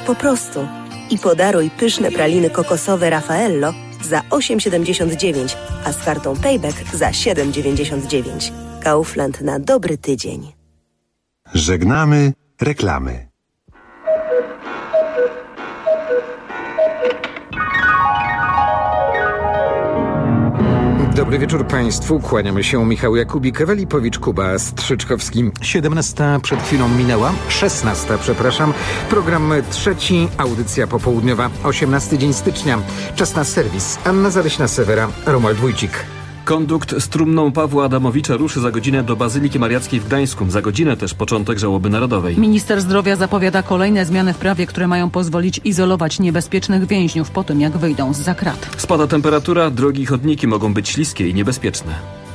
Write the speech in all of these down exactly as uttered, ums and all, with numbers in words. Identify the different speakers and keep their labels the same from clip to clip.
Speaker 1: po prostu. I podaruj pyszne praliny kokosowe Raffaello za osiem siedemdziesiąt dziewięć, a z kartą Payback za siedem dziewięćdziesiąt dziewięć. Kaufland na dobry tydzień.
Speaker 2: Żegnamy reklamy.
Speaker 3: Dobry wieczór Państwu. Kłaniamy się Michał Jakubik, Ewelipowicz, Kuba Strzyczkowski. siedemnasta przed chwilą minęła. szesnasta, przepraszam. Program trzeci, audycja popołudniowa. osiemnasty dzień stycznia. Czas na serwis. Anna Zaryśna-Sewera, Romuald Wójcik.
Speaker 4: Kondukt z trumną Pawła Adamowicza ruszy za godzinę do Bazyliki Mariackiej w Gdańsku. Za godzinę też początek żałoby narodowej.
Speaker 5: Minister zdrowia zapowiada kolejne zmiany w prawie, które mają pozwolić izolować niebezpiecznych więźniów po tym, jak wyjdą zza krat.
Speaker 4: Spada temperatura, drogi i chodniki mogą być śliskie i niebezpieczne.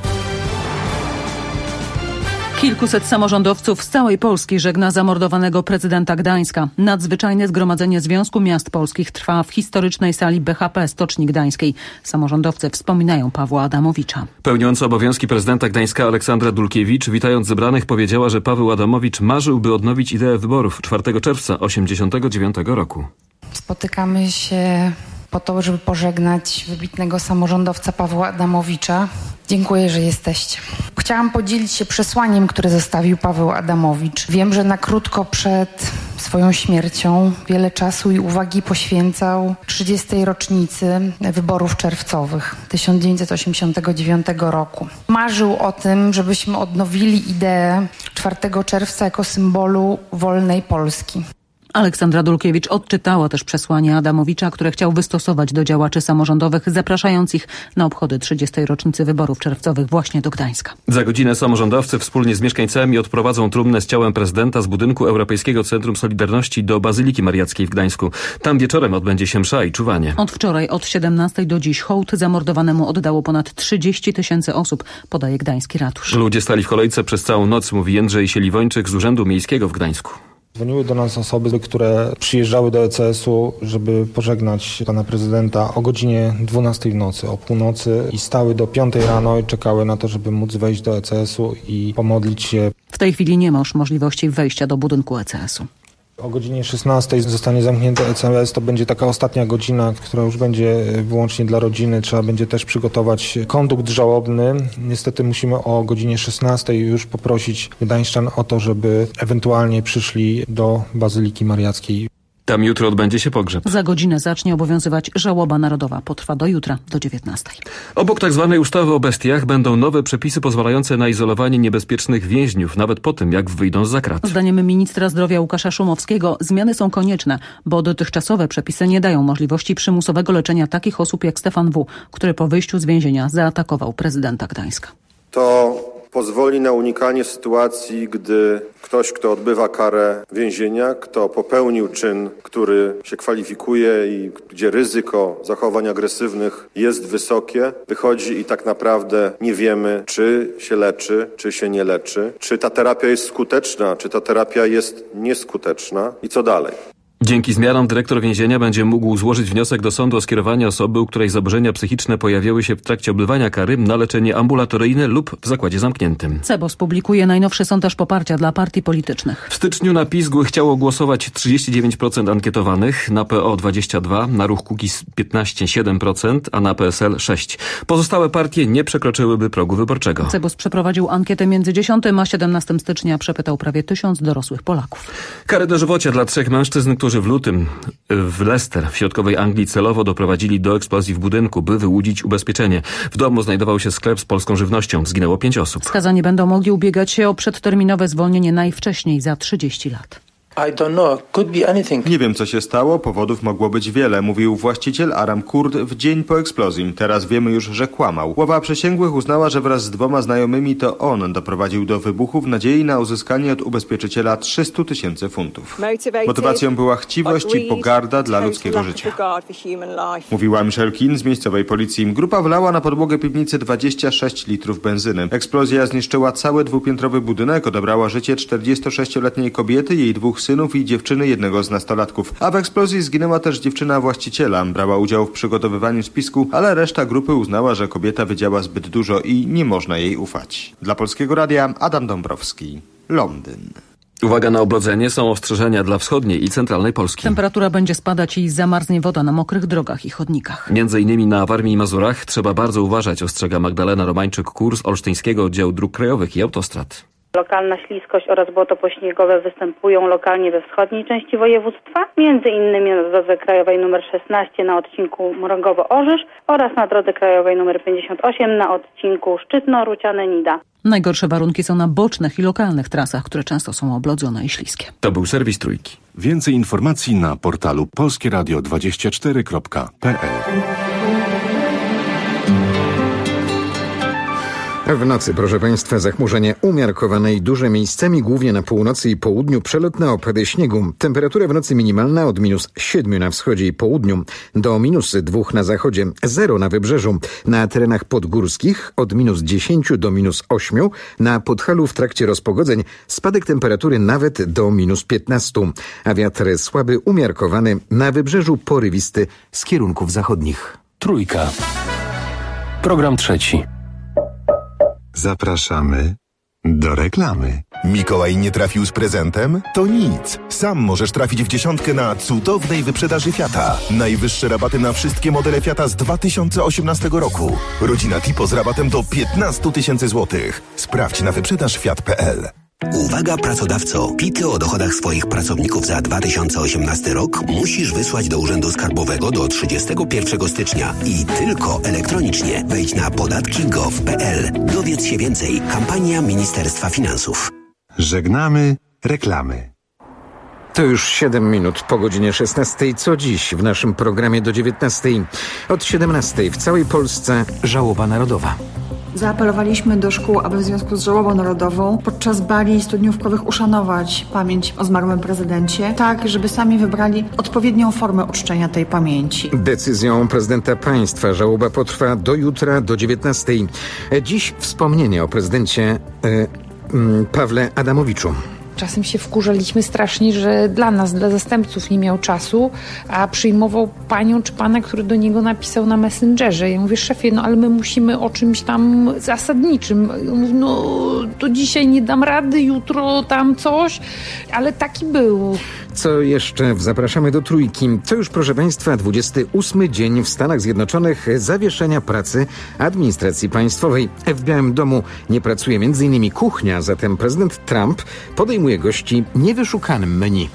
Speaker 5: Kilkuset samorządowców z całej Polski żegna zamordowanego prezydenta Gdańska. Nadzwyczajne zgromadzenie Związku Miast Polskich trwa w historycznej sali B H P Stoczni Gdańskiej. Samorządowcy wspominają Pawła Adamowicza.
Speaker 4: Pełniąca obowiązki prezydenta Gdańska Aleksandra Dulkiewicz, witając zebranych, powiedziała, że Paweł Adamowicz marzył, by odnowić ideę wyborów czwartego czerwca osiemdziesiątego dziewiątego roku.
Speaker 6: Spotykamy się po to, żeby pożegnać wybitnego samorządowca Pawła Adamowicza. Dziękuję, że jesteście. Chciałam podzielić się przesłaniem, które zostawił Paweł Adamowicz. Wiem, że na krótko przed swoją śmiercią wiele czasu i uwagi poświęcał trzydziestej rocznicy wyborów czerwcowych tysiąc dziewięćset osiemdziesiątego dziewiątego roku. Marzył o tym, żebyśmy odnowili ideę czwartego czerwca jako symbolu wolnej Polski.
Speaker 5: Aleksandra Dulkiewicz odczytała też przesłanie Adamowicza, które chciał wystosować do działaczy samorządowych, zapraszając ich na obchody trzydziestej rocznicy wyborów czerwcowych właśnie do Gdańska.
Speaker 4: Za godzinę samorządowcy wspólnie z mieszkańcami odprowadzą trumnę z ciałem prezydenta z budynku Europejskiego Centrum Solidarności do Bazyliki Mariackiej w Gdańsku. Tam wieczorem odbędzie się msza i czuwanie.
Speaker 5: Od wczoraj, od siedemnastej do dziś hołd zamordowanemu oddało ponad trzydzieści tysięcy osób, podaje gdański ratusz.
Speaker 4: Ludzie stali w kolejce przez całą noc, mówi Jędrzej Sieliwończyk z Urzędu Miejskiego w Gdańsku.
Speaker 7: Dzwoniły do nas osoby, które przyjeżdżały do E C S u, żeby pożegnać pana prezydenta o godzinie dwunastej w nocy, o północy i stały do piątej rano i czekały na to, żeby móc wejść do E C S u i pomodlić się.
Speaker 5: W tej chwili nie ma już możliwości wejścia do budynku E C S u.
Speaker 7: O godzinie szesnastej zostanie zamknięte E C S, to będzie taka ostatnia godzina, która już będzie wyłącznie dla rodziny. Trzeba będzie też przygotować kondukt żałobny. Niestety musimy o godzinie szesnastej już poprosić gdańszczan o to, żeby ewentualnie przyszli do Bazyliki Mariackiej.
Speaker 4: Tam jutro odbędzie się pogrzeb.
Speaker 5: Za godzinę zacznie obowiązywać żałoba narodowa. Potrwa do jutra, do dziewiętnastej.
Speaker 4: Obok tzw. ustawy o bestiach będą nowe przepisy pozwalające na izolowanie niebezpiecznych więźniów, nawet po tym, jak wyjdą zza krat.
Speaker 5: Zdaniem ministra zdrowia Łukasza Szumowskiego zmiany są konieczne, bo dotychczasowe przepisy nie dają możliwości przymusowego leczenia takich osób jak Stefan W., który po wyjściu z więzienia zaatakował prezydenta Gdańska.
Speaker 8: To pozwoli na unikanie sytuacji, gdy ktoś, kto odbywa karę więzienia, kto popełnił czyn, który się kwalifikuje i gdzie ryzyko zachowań agresywnych jest wysokie, wychodzi i tak naprawdę nie wiemy, czy się leczy, czy się nie leczy, czy ta terapia jest skuteczna, czy ta terapia jest nieskuteczna i co dalej.
Speaker 4: Dzięki zmianom dyrektor więzienia będzie mógł złożyć wniosek do sądu o skierowanie osoby, u której zaburzenia psychiczne pojawiały się w trakcie odbywania kary, na leczenie ambulatoryjne lub w zakładzie zamkniętym.
Speaker 5: Cebos publikuje najnowszy sondaż poparcia dla partii politycznych.
Speaker 4: W styczniu na PiS chciało głosować trzydzieści dziewięć procent ankietowanych, na P O dwadzieścia dwa procent, na Ruch Kukiz piętnaście przecinek siedem procent, a na P S L sześć procent. Pozostałe partie nie przekroczyłyby progu wyborczego.
Speaker 5: Cebos przeprowadził ankietę między dziesiątym a siedemnastym stycznia. Przepytał prawie tysiąc dorosłych Polaków.
Speaker 4: Kary dożywocia dla trzech mężczyzn, którzy w lutym w Leicester w środkowej Anglii celowo doprowadzili do eksplozji w budynku, by wyłudzić ubezpieczenie. W domu znajdował się sklep z polską żywnością. Zginęło pięć osób.
Speaker 5: Skazani będą mogli ubiegać się o przedterminowe zwolnienie najwcześniej za trzydzieści lat.
Speaker 9: Nie wiem, co się stało, powodów mogło być wiele, mówił właściciel Aram Kurd w dzień po eksplozji. Teraz wiemy już, że kłamał. Ława przysięgłych uznała, że wraz z dwoma znajomymi to on doprowadził do wybuchu w nadziei na uzyskanie od ubezpieczyciela trzystu tysięcy funtów. Motywacją była chciwość i pogarda dla ludzkiego życia. Mówiła Michelle Keane z miejscowej policji. Grupa wlała na podłogę piwnicy dwadzieścia sześć litrów benzyny. Eksplozja zniszczyła cały dwupiętrowy budynek, odebrała życie czterdziestosześcioletniej kobiety, jej dwóch synów i dziewczyny jednego z nastolatków. A w eksplozji zginęła też dziewczyna właściciela. Brała udział w przygotowywaniu spisku, ale reszta grupy uznała, że kobieta wiedziała zbyt dużo i nie można jej ufać. Dla Polskiego Radia Adam Dąbrowski, Londyn.
Speaker 4: Uwaga na oblodzenie, są ostrzeżenia dla wschodniej i centralnej Polski.
Speaker 5: Temperatura będzie spadać i zamarznie woda na mokrych drogach i chodnikach.
Speaker 4: Między innymi na Warmii i Mazurach trzeba bardzo uważać, ostrzega Magdalena Romańczyk-Kur z Olsztyńskiego Oddziału Dróg Krajowych i Autostrad.
Speaker 10: Lokalna śliskość oraz błoto pośniegowe występują lokalnie we wschodniej części województwa, między innymi na drodze krajowej nr szesnaście na odcinku Mrągowo-Orzysz oraz na drodze krajowej nr pięćdziesiąt osiem na odcinku Szczytno-Ruciane-Nida.
Speaker 5: Najgorsze warunki są na bocznych i lokalnych trasach, które często są oblodzone i śliskie.
Speaker 4: To był serwis Trójki.
Speaker 11: Więcej informacji na portalu polskie radio dwadzieścia cztery kropka p l.
Speaker 3: W nocy, proszę Państwa, zachmurzenie umiarkowane i duże, miejscami głównie na północy i południu przelotne opady śniegu. Temperatura w nocy minimalna od minus siedmiu na wschodzie i południu do minus dwóch na zachodzie, zero na wybrzeżu. Na terenach podgórskich od minus dziesięciu do minus ośmiu. Na Podhalu w trakcie rozpogodzeń spadek temperatury nawet do minus piętnastu. A wiatr słaby, umiarkowany, na wybrzeżu porywisty z kierunków zachodnich.
Speaker 12: Trójka. Program trzeci.
Speaker 2: Zapraszamy do reklamy.
Speaker 13: Mikołaj nie trafił z prezentem? To nic. Sam możesz trafić w dziesiątkę na cudownej wyprzedaży Fiata. Najwyższe rabaty na wszystkie modele Fiata z dwa tysiące osiemnastego roku. Rodzina Tipo z rabatem do piętnaście tysięcy złotych. Sprawdź na wyprzedaż fiat kropka p l.
Speaker 14: Uwaga pracodawco! Pity o dochodach swoich pracowników za dwa tysiące osiemnasty rok musisz wysłać do Urzędu Skarbowego do trzydziestego pierwszego stycznia i tylko elektronicznie. Wejdź na podatki kropka gov kropka p l. Dowiedz się więcej. Kampania Ministerstwa Finansów.
Speaker 2: Żegnamy reklamy.
Speaker 3: To już siedem minut po godzinie szesnastej. Co dziś w naszym programie do dziewiętnastej? Od siedemnastej w całej Polsce żałoba narodowa.
Speaker 15: Zaapelowaliśmy do szkół, aby w związku z żałobą narodową podczas bali studniówkowych uszanować pamięć o zmarłym prezydencie, tak żeby sami wybrali odpowiednią formę uczczenia tej pamięci.
Speaker 3: Decyzją prezydenta państwa żałoba potrwa do jutra do dziewiętnastej. Dziś wspomnienie o prezydencie e, m, Pawle Adamowiczu.
Speaker 6: Czasem się wkurzaliśmy strasznie, że dla nas, dla zastępców nie miał czasu, a przyjmował panią czy pana, który do niego napisał na Messengerze. Ja mówię, szefie, no ale my musimy o czymś tam zasadniczym. Ja mówię, no to dzisiaj nie dam rady, jutro tam coś, ale taki był.
Speaker 3: Co jeszcze? Zapraszamy do Trójki. To już, proszę Państwa, dwudziesty ósmy dzień w Stanach Zjednoczonych zawieszenia pracy administracji państwowej. W Białym Domu nie pracuje między innymi kuchnia, zatem prezydent Trump podejmuje gości niewyszukanym menu.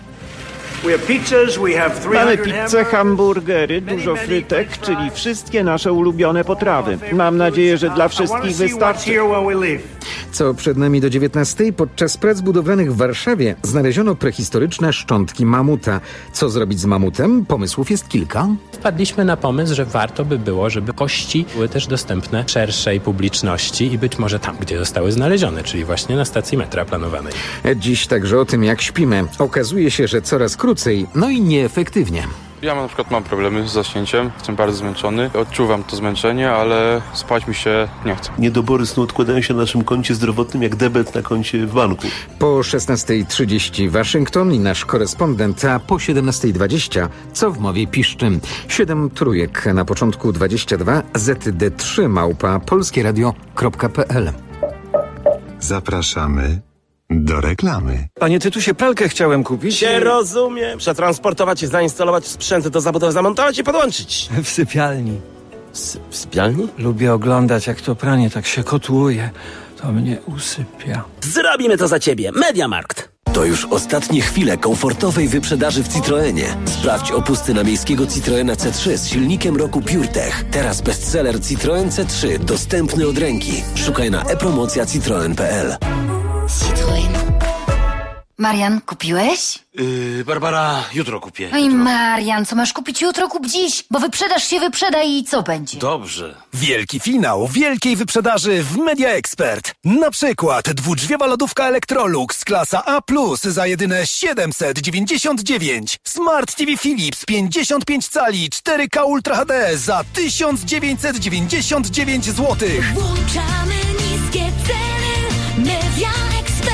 Speaker 16: Mamy pizzę, hamburgery, dużo frytek, czyli wszystkie nasze ulubione potrawy. Mam nadzieję, że dla wszystkich wystarczy.
Speaker 3: Co przed nami do dziewiętnastej? Podczas prac budowlanych w Warszawie znaleziono prehistoryczne szczątki mamuta. Co zrobić z mamutem? Pomysłów jest kilka.
Speaker 17: Wpadliśmy na pomysł, że warto by było, żeby kości były też dostępne szerszej publiczności i być może tam, gdzie zostały znalezione, czyli właśnie na stacji metra planowanej.
Speaker 3: Dziś także o tym, jak śpimy. Okazuje się, że coraz krócej, no i nieefektywnie.
Speaker 18: Ja na przykład mam problemy z zaśnięciem, jestem bardzo zmęczony, odczuwam to zmęczenie, ale spać mi się nie chce.
Speaker 19: Niedobory snu odkładają się na naszym koncie zdrowotnym jak debet na koncie w banku.
Speaker 3: Po szesnastej trzydzieści Waszyngton i nasz korespondent, a po siedemnastej dwadzieścia co w mowie piszczy. Siedem trójek na początku dwadzieścia dwa Z D trzy małpa polskieradio kropka p l.
Speaker 2: Zapraszamy do reklamy.
Speaker 20: Panie Tytusie, pralkę chciałem kupić.
Speaker 21: Się rozumiem. Przetransportować i zainstalować sprzęt do zabudowy, zamontować i podłączyć.
Speaker 20: W sypialni.
Speaker 21: S- w sypialni?
Speaker 20: Lubię oglądać, jak to pranie tak się kotłuje. To mnie usypia.
Speaker 21: Zrobimy to za ciebie. Mediamarkt.
Speaker 14: To już ostatnie chwile komfortowej wyprzedaży w Citroenie. Sprawdź opusty na miejskiego Citroena C trzy z silnikiem roku PureTech. Teraz bestseller Citroen C trzy, dostępny od ręki. Szukaj na e-promocja citroen kropka p l.
Speaker 22: Citroen. Marian, kupiłeś?
Speaker 21: Yy, Barbara, jutro kupię.
Speaker 22: No i Marian, co masz kupić jutro, kup dziś, bo wyprzedaż się wyprzeda i co będzie?
Speaker 21: Dobrze.
Speaker 23: Wielki finał wielkiej wyprzedaży w Media Expert. Na przykład dwudrzwiowa lodówka Electrolux klasa A plus za jedyne siedemset dziewięćdziesiąt dziewięć. Smart T V Philips pięćdziesiąt pięć cali cztery K Ultra H D za tysiąc dziewięćset dziewięćdziesiąt dziewięć złotych.
Speaker 22: Włączamy niskie ceny. Media Expert.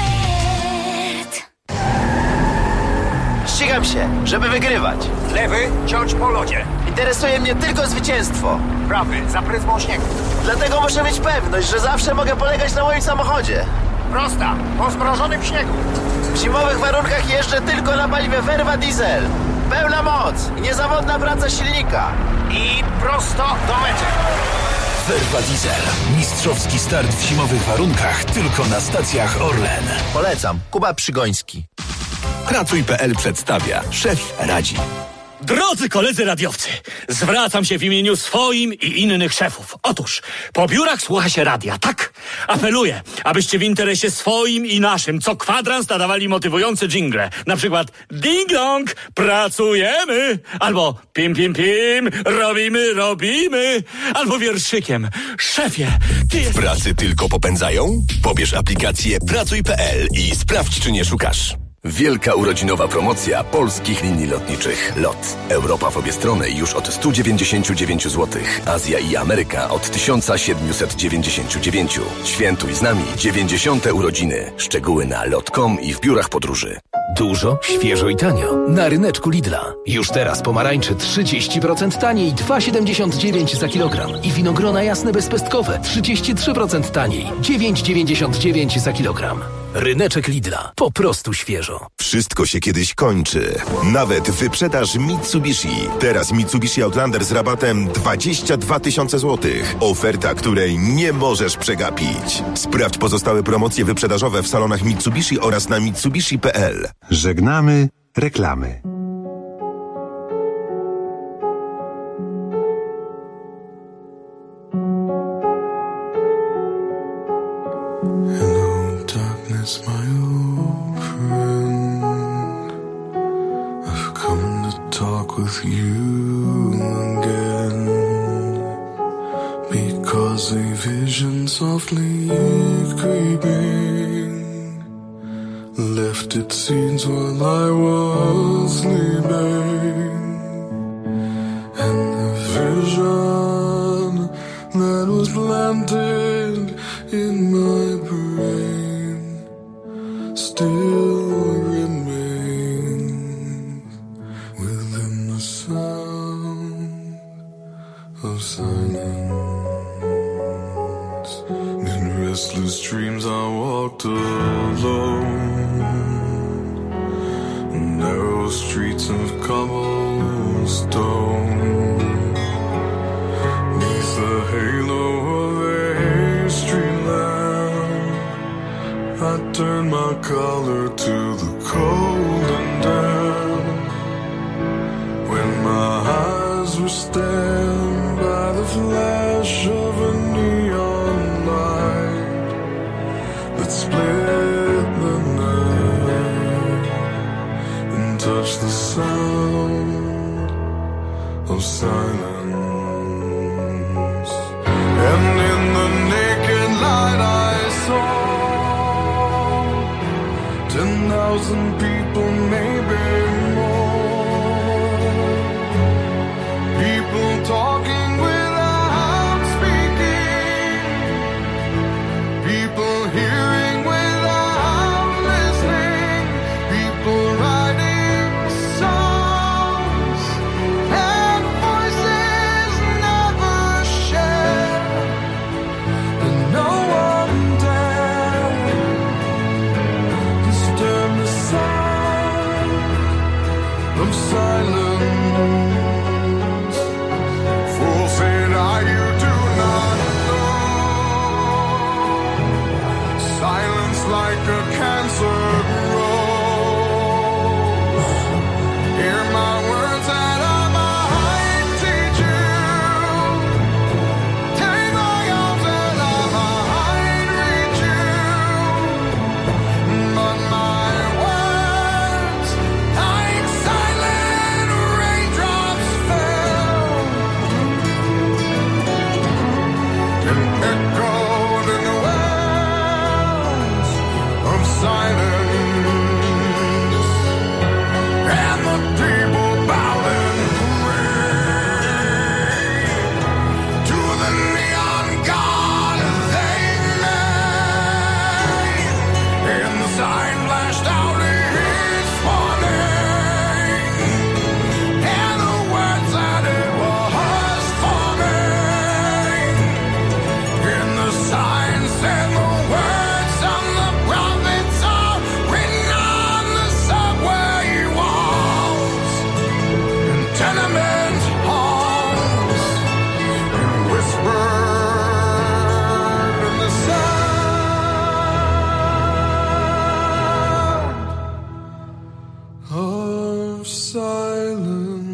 Speaker 21: Ścigam się, żeby wygrywać.
Speaker 24: Lewy, ciąć po lodzie.
Speaker 21: Interesuje mnie tylko zwycięstwo.
Speaker 24: Prawy, za pryzmą śniegu.
Speaker 21: Dlatego muszę mieć pewność, że zawsze mogę polegać na moim samochodzie.
Speaker 24: Prosta, po zmrożonym śniegu.
Speaker 1: W zimowych warunkach jeżdżę tylko na paliwie Verva Diesel. Pełna moc i niezawodna praca silnika.
Speaker 24: I prosto do mety.
Speaker 23: Verva Diesel. Mistrzowski start w zimowych warunkach tylko na stacjach Orlen.
Speaker 1: Polecam. Kuba Przygoński.
Speaker 23: Pracuj kropka p l przedstawia. Szef radzi.
Speaker 7: Drodzy koledzy radiowcy, zwracam się w imieniu swoim i innych szefów. Otóż, po biurach słucha się radia, tak? Apeluję, abyście w interesie swoim i naszym co kwadrans nadawali motywujące dżingle. Na przykład ding dong, pracujemy, albo pim pim pim, robimy, robimy, albo wierszykiem, szefie, ty
Speaker 23: W pracy tylko popędzają? Pobierz aplikację pracuj kropka p l i sprawdź, czy nie szukasz. Wielka urodzinowa promocja polskich linii lotniczych LOT. Europa w obie strony już od sto dziewięćdziesiąt dziewięć złotych. Azja i Ameryka od tysiąc siedemset dziewięćdziesiąt dziewięć. Świętuj z nami dziewięćdziesiąte urodziny. Szczegóły na lot kropka com i w biurach podróży. Dużo, świeżo i tanio. Na ryneczku Lidla. Już teraz pomarańcze trzydzieści procent taniej, dwa siedemdziesiąt dziewięć za kilogram. I winogrona jasne bezpestkowe trzydzieści trzy procent taniej, dziewięć dziewięćdziesiąt dziewięć za kilogram. Ryneczek Lidla. Po prostu świeżo.
Speaker 13: Wszystko się kiedyś kończy. Nawet wyprzedaż Mitsubishi. Teraz Mitsubishi Outlander z rabatem dwadzieścia dwa tysiące złotych. Oferta, której nie możesz przegapić. Sprawdź pozostałe promocje wyprzedażowe w salonach Mitsubishi oraz na mitsubishi kropka p l.
Speaker 2: Żegnamy reklamy.
Speaker 8: Darkness, my old friend, I've come to talk with you again, because a vision softly creeping left its scenes while I was sleeping, and the vision that was planted in my brain still remains within the sound of silence. In restless dreams I walked alone, narrow streets of cobblestone, neath the halo of a street lamp. I turned my collar to the cold and damp, when my eyes were stabbed by the flash of a neon light that split the night and touched the sound of silence. And in the naked light I saw ten thousand people, maybe more. People talking without speaking. People hearing without listening. People writing songs and voices never shared. And no one dared disturb the sound of silence. Fool said I, you do not know. Silence like a cancer grows. Hear my words that I might teach you. Take my arms that I might reach you. But my words, like silent rain, silence.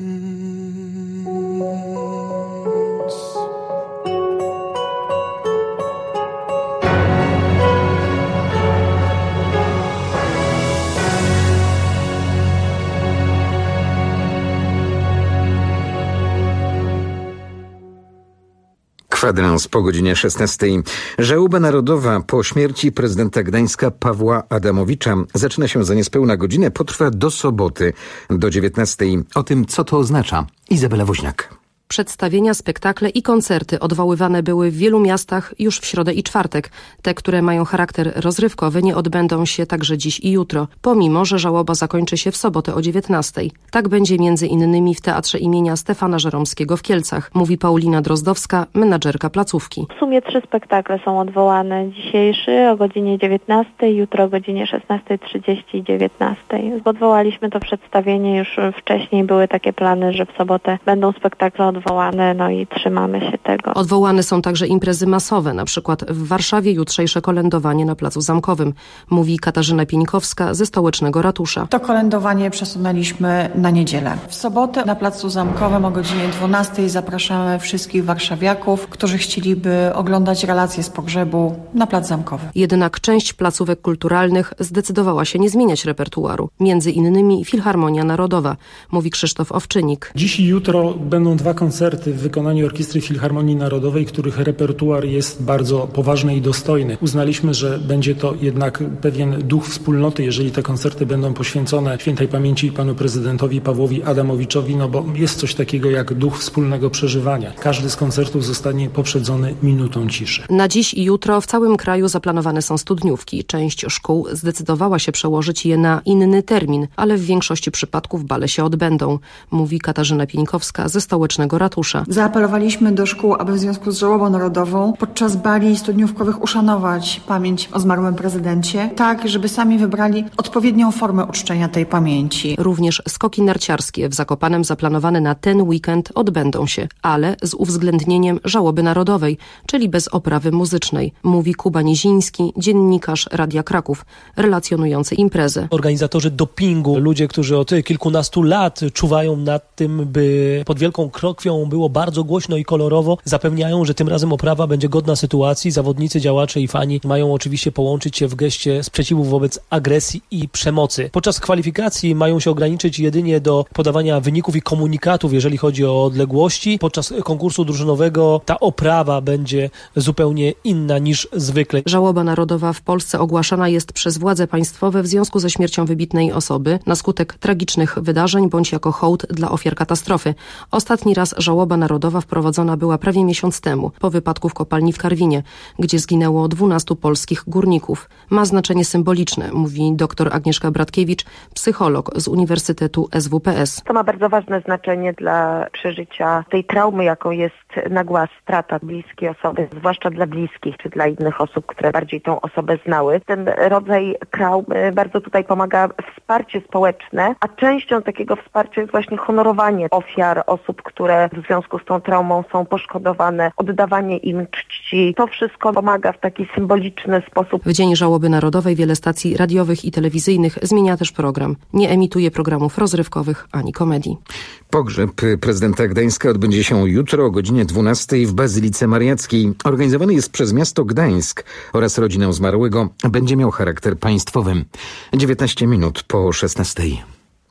Speaker 3: Kwadrans po godzinie szesnastej. Żałoba narodowa po śmierci prezydenta Gdańska Pawła Adamowicza zaczyna się za niespełna godzinę, potrwa do soboty do dziewiętnastej. O tym, co to oznacza, Izabela Woźniak.
Speaker 4: Przedstawienia, spektakle i koncerty odwoływane były w wielu miastach już w środę i czwartek. Te, które mają charakter rozrywkowy, nie odbędą się także dziś i jutro, pomimo że żałoba zakończy się w sobotę o dziewiętnastej. Tak będzie między innymi w Teatrze imienia Stefana Żeromskiego w Kielcach, mówi Paulina Drozdowska, menadżerka placówki.
Speaker 5: W sumie trzy spektakle są odwołane. Dzisiejszy o godzinie dziewiętnastej, jutro o godzinie szesnastej trzydzieści i dziewiętnastej. Odwołaliśmy to przedstawienie, już wcześniej były takie plany, że w sobotę będą spektakle odwołane. Odwołane, no i trzymamy się tego.
Speaker 4: Odwołane są także imprezy masowe, na przykład w Warszawie jutrzejsze kolędowanie na Placu Zamkowym, mówi Katarzyna Pieńkowska ze Stołecznego Ratusza.
Speaker 15: To kolędowanie przesunęliśmy na niedzielę. W sobotę na Placu Zamkowym o godzinie dwunastej zapraszamy wszystkich warszawiaków, którzy chcieliby oglądać relacje z pogrzebu na Plac Zamkowy.
Speaker 4: Jednak część placówek kulturalnych zdecydowała się nie zmieniać repertuaru, między innymi Filharmonia Narodowa, mówi Krzysztof Owczynik.
Speaker 9: Dziś i jutro będą dwa koncerty w wykonaniu Orkiestry Filharmonii Narodowej, których repertuar jest bardzo poważny i dostojny. Uznaliśmy, że będzie to jednak pewien duch wspólnoty, jeżeli te koncerty będą poświęcone świętej pamięci panu prezydentowi Pawłowi Adamowiczowi, no bo jest coś takiego jak duch wspólnego przeżywania. Każdy z koncertów zostanie poprzedzony minutą ciszy.
Speaker 4: Na dziś i jutro w całym kraju zaplanowane są studniówki. Część szkół zdecydowała się przełożyć je na inny termin, ale w większości przypadków bale się odbędą, mówi Katarzyna Pieńkowska ze Stołecznego Ratusza.
Speaker 15: Zaapelowaliśmy do szkół, aby w związku z żałobą narodową podczas bali studniówkowych uszanować pamięć o zmarłym prezydencie, tak żeby sami wybrali odpowiednią formę uczczenia tej pamięci.
Speaker 4: Również skoki narciarskie w Zakopanem zaplanowane na ten weekend odbędą się, ale z uwzględnieniem żałoby narodowej, czyli bez oprawy muzycznej, mówi Kuba Niziński, dziennikarz Radia Kraków, relacjonujący imprezę.
Speaker 10: Organizatorzy dopingu, ludzie, którzy od kilkunastu lat czuwają nad tym, by pod wielką krokwią było bardzo głośno i kolorowo, zapewniają, że tym razem oprawa będzie godna sytuacji. Zawodnicy, działacze i fani mają oczywiście połączyć się w geście sprzeciwu wobec agresji i przemocy. Podczas kwalifikacji mają się ograniczyć jedynie do podawania wyników i komunikatów, jeżeli chodzi o odległości. Podczas konkursu drużynowego ta oprawa będzie zupełnie inna niż zwykle.
Speaker 4: Żałoba narodowa w Polsce ogłaszana jest przez władze państwowe w związku ze śmiercią wybitnej osoby na skutek tragicznych wydarzeń bądź jako hołd dla ofiar katastrofy. Ostatni raz żałoba narodowa wprowadzona była prawie miesiąc temu, po wypadku w kopalni w Karwinie, gdzie zginęło dwunastu polskich górników. Ma znaczenie symboliczne, mówi dr Agnieszka Bratkiewicz, psycholog z Uniwersytetu S W P S.
Speaker 25: To ma bardzo ważne znaczenie dla przeżycia tej traumy, jaką jest nagła strata bliskiej osoby, zwłaszcza dla bliskich, czy dla innych osób, które bardziej tą osobę znały. Ten rodzaj traumy bardzo tutaj pomaga wsparcie społeczne, a częścią takiego wsparcia jest właśnie honorowanie ofiar, osób, które w związku z tą traumą są poszkodowane, oddawanie im czci. To wszystko pomaga w taki symboliczny sposób.
Speaker 4: W Dzień Żałoby Narodowej wiele stacji radiowych i telewizyjnych zmienia też program. Nie emituje programów rozrywkowych ani komedii.
Speaker 3: Pogrzeb prezydenta Gdańska odbędzie się jutro o godzinie dwunastej w Bazylice Mariackiej. Organizowany jest przez miasto Gdańsk oraz rodzinę zmarłego. Będzie miał charakter państwowy. dziewiętnaście minut po szesnastej.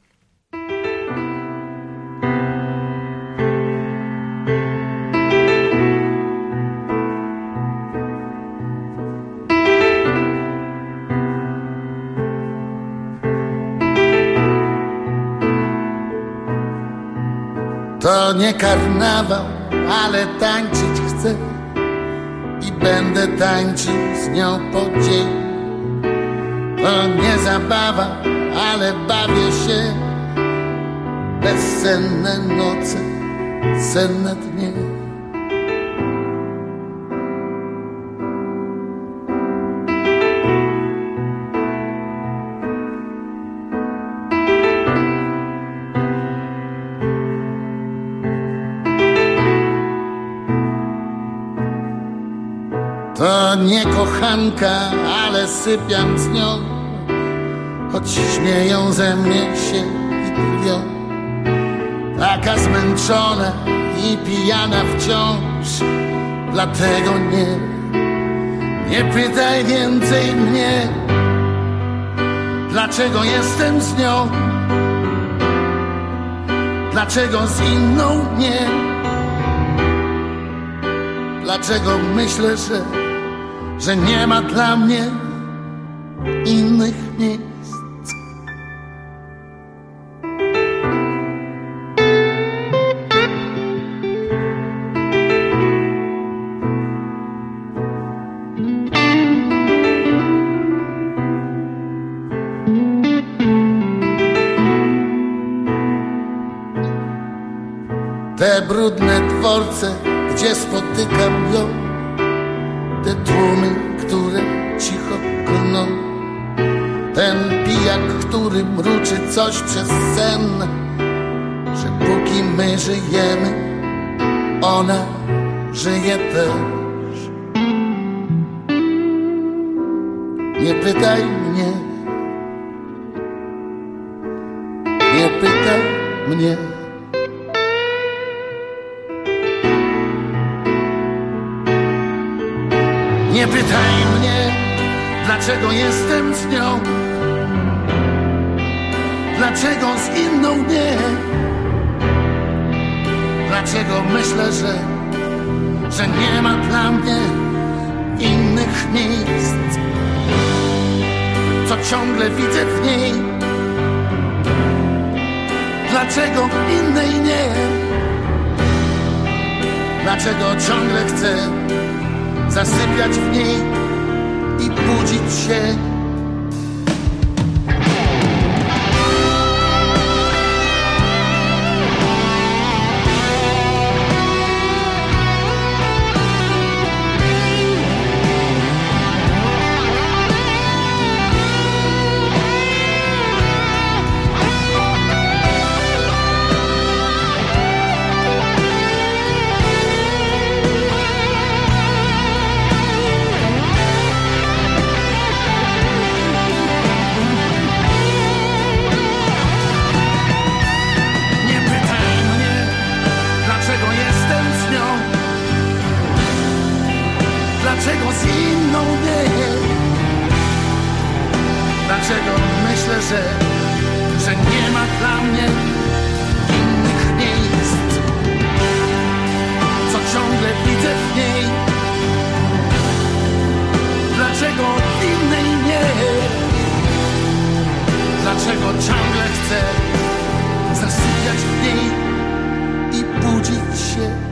Speaker 26: To nie karnawał, ale tańczyć chcę i będę tańczył z nią po dzień. To nie zabawa, ale bawię się. Bezsenne noce, senne dnie. To nie kochanka, ale sypiam z nią, choć śmieją ze mnie się i krwią. Taka zmęczona i pijana wciąż. Dlatego nie, nie pytaj więcej mnie, dlaczego jestem z nią, dlaczego z inną nie, dlaczego myślę, że, że nie ma dla mnie innych miejsc. Te brudne dworce, gdzie spotykam ją, te tłumy, które cicho klną, ten pijak, który mruczy coś przez sen, że póki my żyjemy, ona żyje też. Nie pytaj mnie, nie pytaj mnie. Nie pytaj mnie, dlaczego jestem z nią, dlaczego z inną nie, dlaczego myślę, że, że nie ma dla mnie innych miejsc, co ciągle widzę w niej, dlaczego w innej nie, dlaczego ciągle chcę zasypiać w niej i budzić się. Dlaczego z inną nie? Dlaczego myślę, że, że nie ma dla mnie innych miejsc, co ciągle widzę w niej? Dlaczego w innej nie? Dlaczego ciągle chcę zasypiać w niej i budzić się?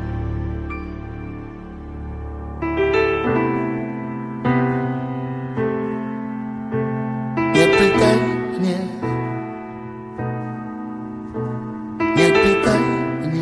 Speaker 26: Nie pytaj mnie, nie pytaj mnie.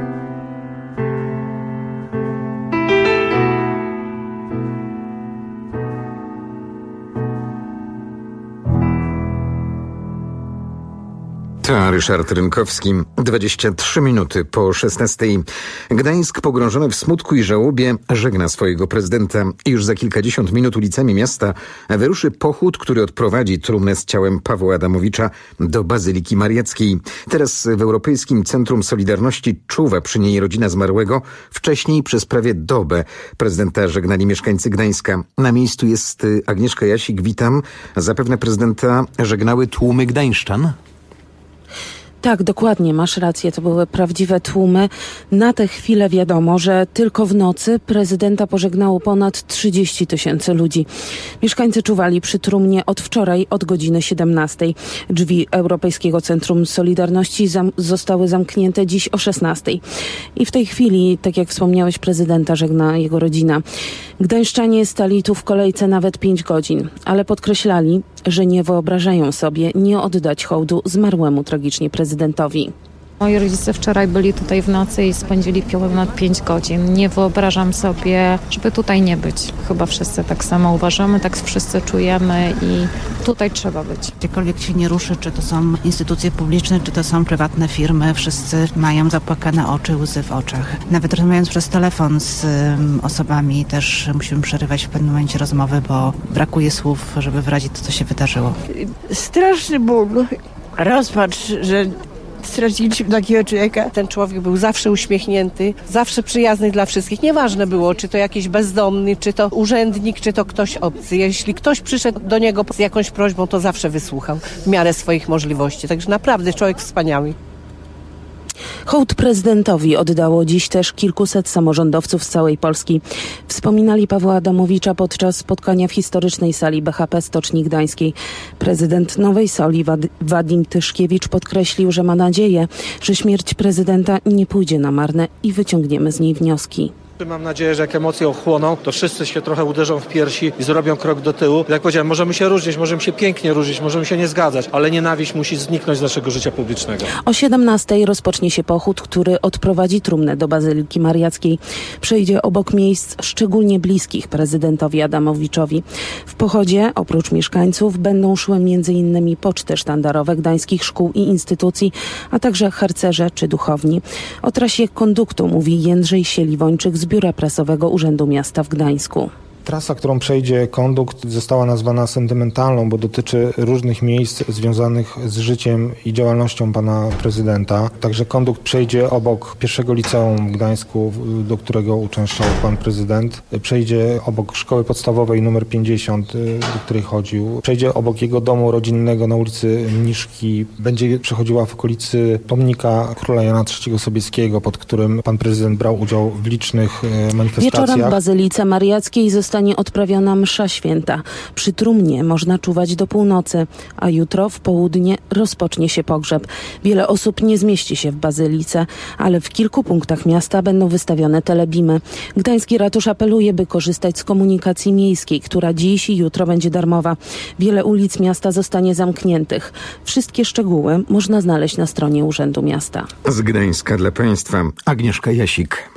Speaker 3: To Ryszard Rynkowski, dwadzieścia trzy minuty po szesnastej. Gdańsk, pogrążony w smutku i żałobie, żegna swojego prezydenta. I już za kilkadziesiąt minut ulicami miasta wyruszy pochód, który odprowadzi trumnę z ciałem Pawła Adamowicza do Bazyliki Mariackiej. Teraz w Europejskim Centrum Solidarności czuwa przy niej rodzina zmarłego. Wcześniej przez prawie dobę prezydenta żegnali mieszkańcy Gdańska. Na miejscu jest Agnieszka Jasik, witam. Zapewne prezydenta żegnały tłumy gdańszczan?
Speaker 6: Tak, dokładnie, masz rację, to były prawdziwe tłumy. Na tę chwilę wiadomo, że tylko w nocy prezydenta pożegnało ponad trzydzieści tysięcy ludzi. Mieszkańcy czuwali przy trumnie od wczoraj, od godziny siedemnastej. Drzwi Europejskiego Centrum Solidarności zam- zostały zamknięte dziś o szesnastej. I w tej chwili, tak jak wspomniałeś, prezydenta żegna jego rodzina. Gdańszczanie stali tu w kolejce nawet pięć godzin, ale podkreślali, że nie wyobrażają sobie nie oddać hołdu zmarłemu tragicznie prezydentowi.
Speaker 11: Moi rodzice wczoraj byli tutaj w nocy i spędzili ponad pięć godzin. Nie wyobrażam sobie, żeby tutaj nie być. Chyba wszyscy tak samo uważamy, tak wszyscy czujemy i tutaj trzeba być.
Speaker 12: Gdziekolwiek się nie ruszy, czy to są instytucje publiczne, czy to są prywatne firmy, wszyscy mają zapłakane oczy, łzy w oczach. Nawet rozmawiając przez telefon z um, osobami też musimy przerywać w pewnym momencie rozmowy, bo brakuje słów, żeby wyrazić to, co się wydarzyło.
Speaker 16: Straszny ból.
Speaker 14: rozpacz, że straciliśmy takiego człowieka. Ten człowiek był zawsze uśmiechnięty, zawsze przyjazny dla wszystkich. Nieważne było, czy to jakiś bezdomny, czy to urzędnik, czy to ktoś obcy. Jeśli ktoś przyszedł do niego z jakąś prośbą, to zawsze wysłuchał w miarę swoich możliwości. Także naprawdę człowiek wspaniały.
Speaker 6: Hołd prezydentowi oddało dziś też kilkuset samorządowców z całej Polski. Wspominali Pawła Adamowicza podczas spotkania w historycznej sali B H P Stoczni Gdańskiej. Prezydent Nowej Soli Wad- Wadim Tyszkiewicz podkreślił, że ma nadzieję, że śmierć prezydenta nie pójdzie na marne i wyciągniemy z niej wnioski.
Speaker 16: Mam nadzieję, że jak emocje ochłoną, to wszyscy się trochę uderzą w piersi i zrobią krok do tyłu. Jak powiedziałem, możemy się różnić, możemy się pięknie różnić, możemy się nie zgadzać, ale nienawiść musi zniknąć z naszego życia publicznego.
Speaker 6: O siedemnastej rozpocznie się pochód, który odprowadzi trumnę do Bazyliki Mariackiej. Przejdzie obok miejsc szczególnie bliskich prezydentowi Adamowiczowi. W pochodzie oprócz mieszkańców będą szły między innymi poczty sztandarowe gdańskich szkół i instytucji, a także harcerze czy duchowni. O trasie konduktu mówi Jędrzej Sieliwończyk z Biura Prasowego Urzędu Miasta w Gdańsku.
Speaker 17: Trasa, którą przejdzie kondukt, została nazwana sentymentalną, bo dotyczy różnych miejsc związanych z życiem i działalnością pana prezydenta. Także kondukt przejdzie obok pierwszego liceum w Gdańsku, do którego uczęszczał pan prezydent. Przejdzie obok szkoły podstawowej numer pięćdziesiąt, do której chodził. Przejdzie obok jego domu rodzinnego na ulicy Mniszki. Będzie przechodziła w okolicy pomnika króla Jana trzeciego Sobieskiego, pod którym pan prezydent brał udział w licznych manifestacjach.
Speaker 6: Wieczorem w Bazylice Mariackiej zostanie odprawiona msza święta. Przy trumnie można czuwać do północy, a jutro w południe rozpocznie się pogrzeb. Wiele osób nie zmieści się w Bazylice, ale w kilku punktach miasta będą wystawione telebimy. Gdański ratusz apeluje, by korzystać z komunikacji miejskiej, która dziś i jutro będzie darmowa. Wiele ulic miasta zostanie zamkniętych. Wszystkie szczegóły można znaleźć na stronie Urzędu Miasta.
Speaker 3: Z Gdańska dla Państwa Agnieszka Jasik.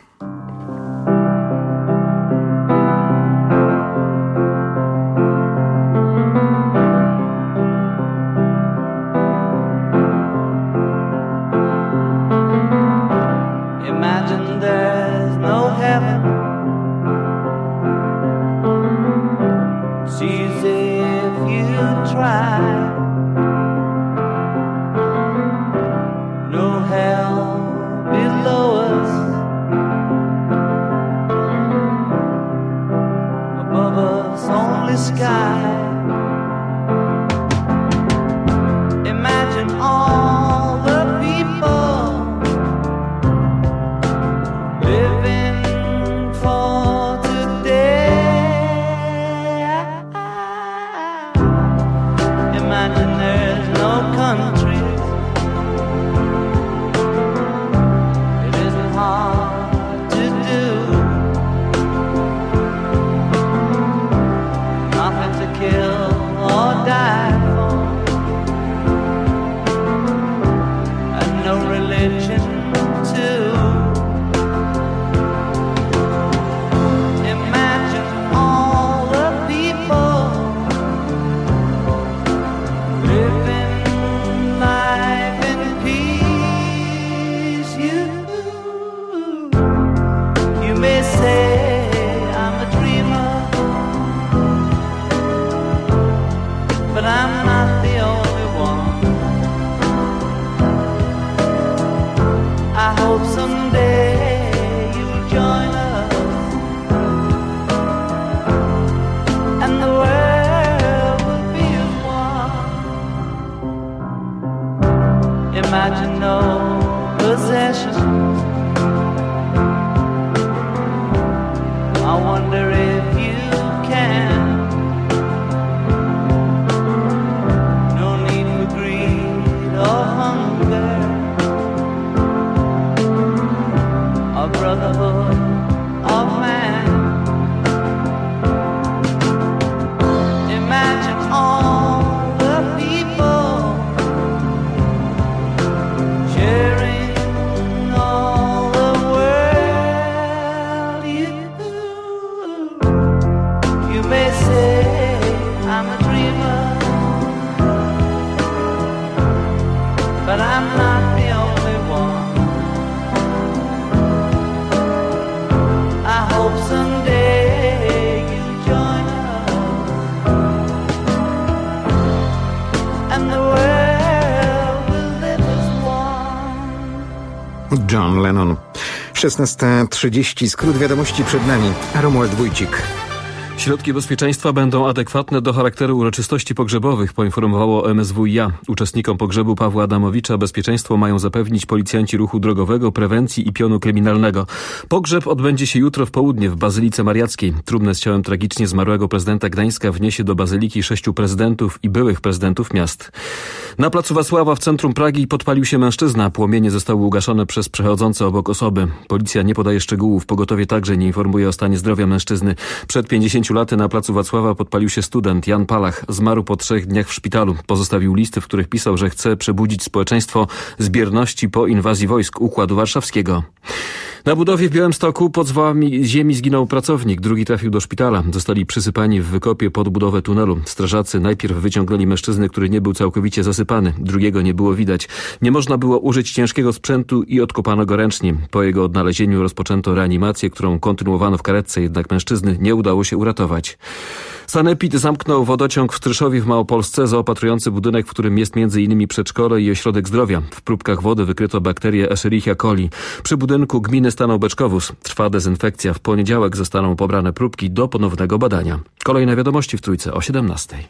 Speaker 3: John Lennon. szesnasta trzydzieści. Skrót wiadomości przed nami. Romuald Wójcik.
Speaker 18: Środki bezpieczeństwa będą adekwatne do charakteru uroczystości pogrzebowych, poinformowało M S W i A. Uczestnikom pogrzebu Pawła Adamowicza bezpieczeństwo mają zapewnić policjanci ruchu drogowego, prewencji i pionu kryminalnego. Pogrzeb odbędzie się jutro w południe w Bazylice Mariackiej. Trumnę z ciałem tragicznie zmarłego prezydenta Gdańska wniesie do bazyliki sześciu prezydentów i byłych prezydentów miast. Na placu Wacława w centrum Pragi podpalił się mężczyzna. Płomienie zostały ugaszone przez przechodzące obok osoby. Policja nie podaje szczegółów. Pogotowie także nie informuje o stanie zdrowia mężczyzny. Przed pięćdziesięciu laty na placu Wacława podpalił się student Jan Palach. Zmarł po trzech dniach w szpitalu. Pozostawił listy, w których pisał, że chce przebudzić społeczeństwo z bierności po inwazji wojsk Układu Warszawskiego. Na budowie w Białymstoku pod zwałami ziemi zginął pracownik, drugi trafił do szpitala. Zostali przysypani w wykopie pod budowę tunelu. Strażacy najpierw wyciągnęli mężczyznę, który nie był całkowicie zasypany. Drugiego nie było widać. Nie można było użyć ciężkiego sprzętu i odkopano go ręcznie. Po jego odnalezieniu rozpoczęto reanimację, którą kontynuowano w karetce, jednak mężczyzny nie udało się uratować. Sanepid zamknął wodociąg w Stryszowie w Małopolsce, zaopatrujący budynek, w którym jest między innymi przedszkole i ośrodek zdrowia. W próbkach wody wykryto bakterię Escherichia coli. Przy budynku gminy stanął beczkowóz. Trwa dezynfekcja. W poniedziałek zostaną pobrane próbki do ponownego badania. Kolejne wiadomości w Trójce o siedemnastej.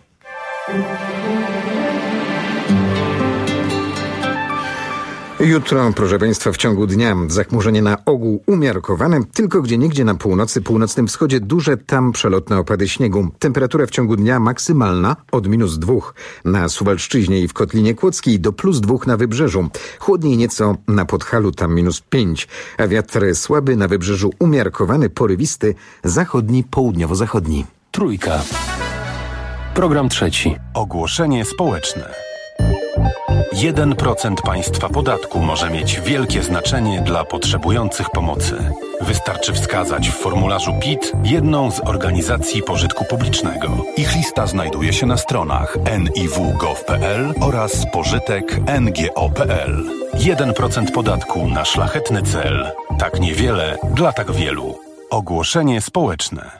Speaker 3: Jutro, proszę Państwa, w ciągu dnia zachmurzenie na ogół umiarkowane, tylko gdzieniegdzie na północy, północnym wschodzie duże tam przelotne opady śniegu. Temperatura w ciągu dnia maksymalna od minus dwóch na Suwalszczyźnie i w Kotlinie Kłodzkiej do plus dwóch na Wybrzeżu. Chłodniej nieco na Podhalu, tam minus pięć, a wiatr słaby na Wybrzeżu umiarkowany, porywisty, zachodni, południowo-zachodni.
Speaker 19: Trójka. Program trzeci. Ogłoszenie społeczne. jeden procent państwa podatku może mieć wielkie znaczenie dla potrzebujących pomocy. Wystarczy wskazać w formularzu P I T jedną z organizacji pożytku publicznego. Ich lista znajduje się na stronach en i w kropka gov kropka pe el oraz pożytek kropka en ge o kropka pe el. jeden procent podatku na szlachetny cel. Tak niewiele dla tak wielu. Ogłoszenie społeczne.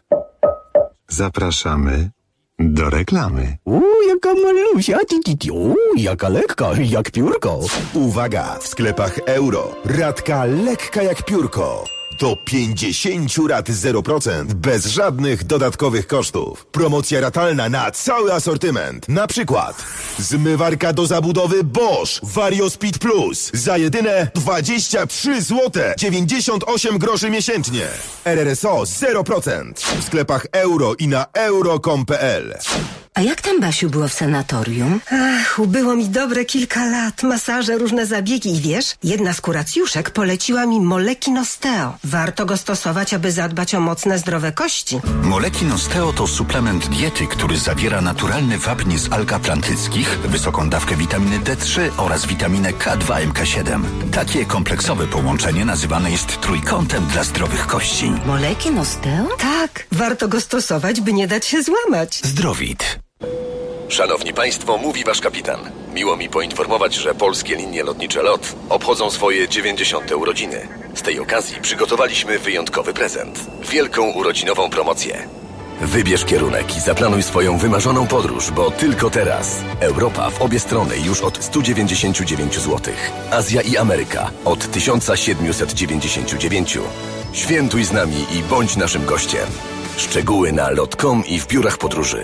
Speaker 2: Zapraszamy do reklamy.
Speaker 20: Uuu, jaka malusia, uuu, jaka lekka, jak piórko.
Speaker 13: Uwaga! W sklepach Euro. Ratka lekka jak piórko. Do pięćdziesięciu rat zero procent bez żadnych dodatkowych kosztów. Promocja ratalna na cały asortyment. Na przykład zmywarka do zabudowy Bosch Vario Speed Plus za jedyne dwadzieścia trzy złote dziewięćdziesiąt osiem groszy miesięcznie. R R S O zero procent. W sklepach Euro i na euro kropka com kropka pe el.
Speaker 21: A jak tam, Basiu, było w sanatorium?
Speaker 22: Ach, ubyło mi dobre kilka lat, masaże, różne zabiegi i wiesz, jedna z kuracjuszek poleciła mi Moleki Nosteo. Warto go stosować, aby zadbać o mocne, zdrowe kości.
Speaker 24: Moleki Nosteo to suplement diety, który zawiera naturalny wapń z alg atlantyckich, wysoką dawkę witaminy D trzy oraz witaminę K dwa M K siedem. Takie kompleksowe połączenie nazywane jest trójkątem dla zdrowych kości.
Speaker 21: Moleki Nosteo?
Speaker 22: Tak, warto go stosować, by nie dać się złamać.
Speaker 24: Zdrowit.
Speaker 27: Szanowni Państwo, mówi Wasz kapitan. Miło mi poinformować, że polskie linie lotnicze LOT obchodzą swoje dziewięćdziesiąte urodziny. Z tej okazji przygotowaliśmy wyjątkowy prezent. Wielką urodzinową promocję. Wybierz kierunek i zaplanuj swoją wymarzoną podróż, bo tylko teraz Europa w obie strony już od stu dziewięćdziesięciu dziewięciu złotych. Azja i Ameryka od tysiąc siedemset dziewięćdziesiąt dziewięć. Świętuj z nami i bądź naszym gościem. Szczegóły na lot kropka com i w biurach podróży.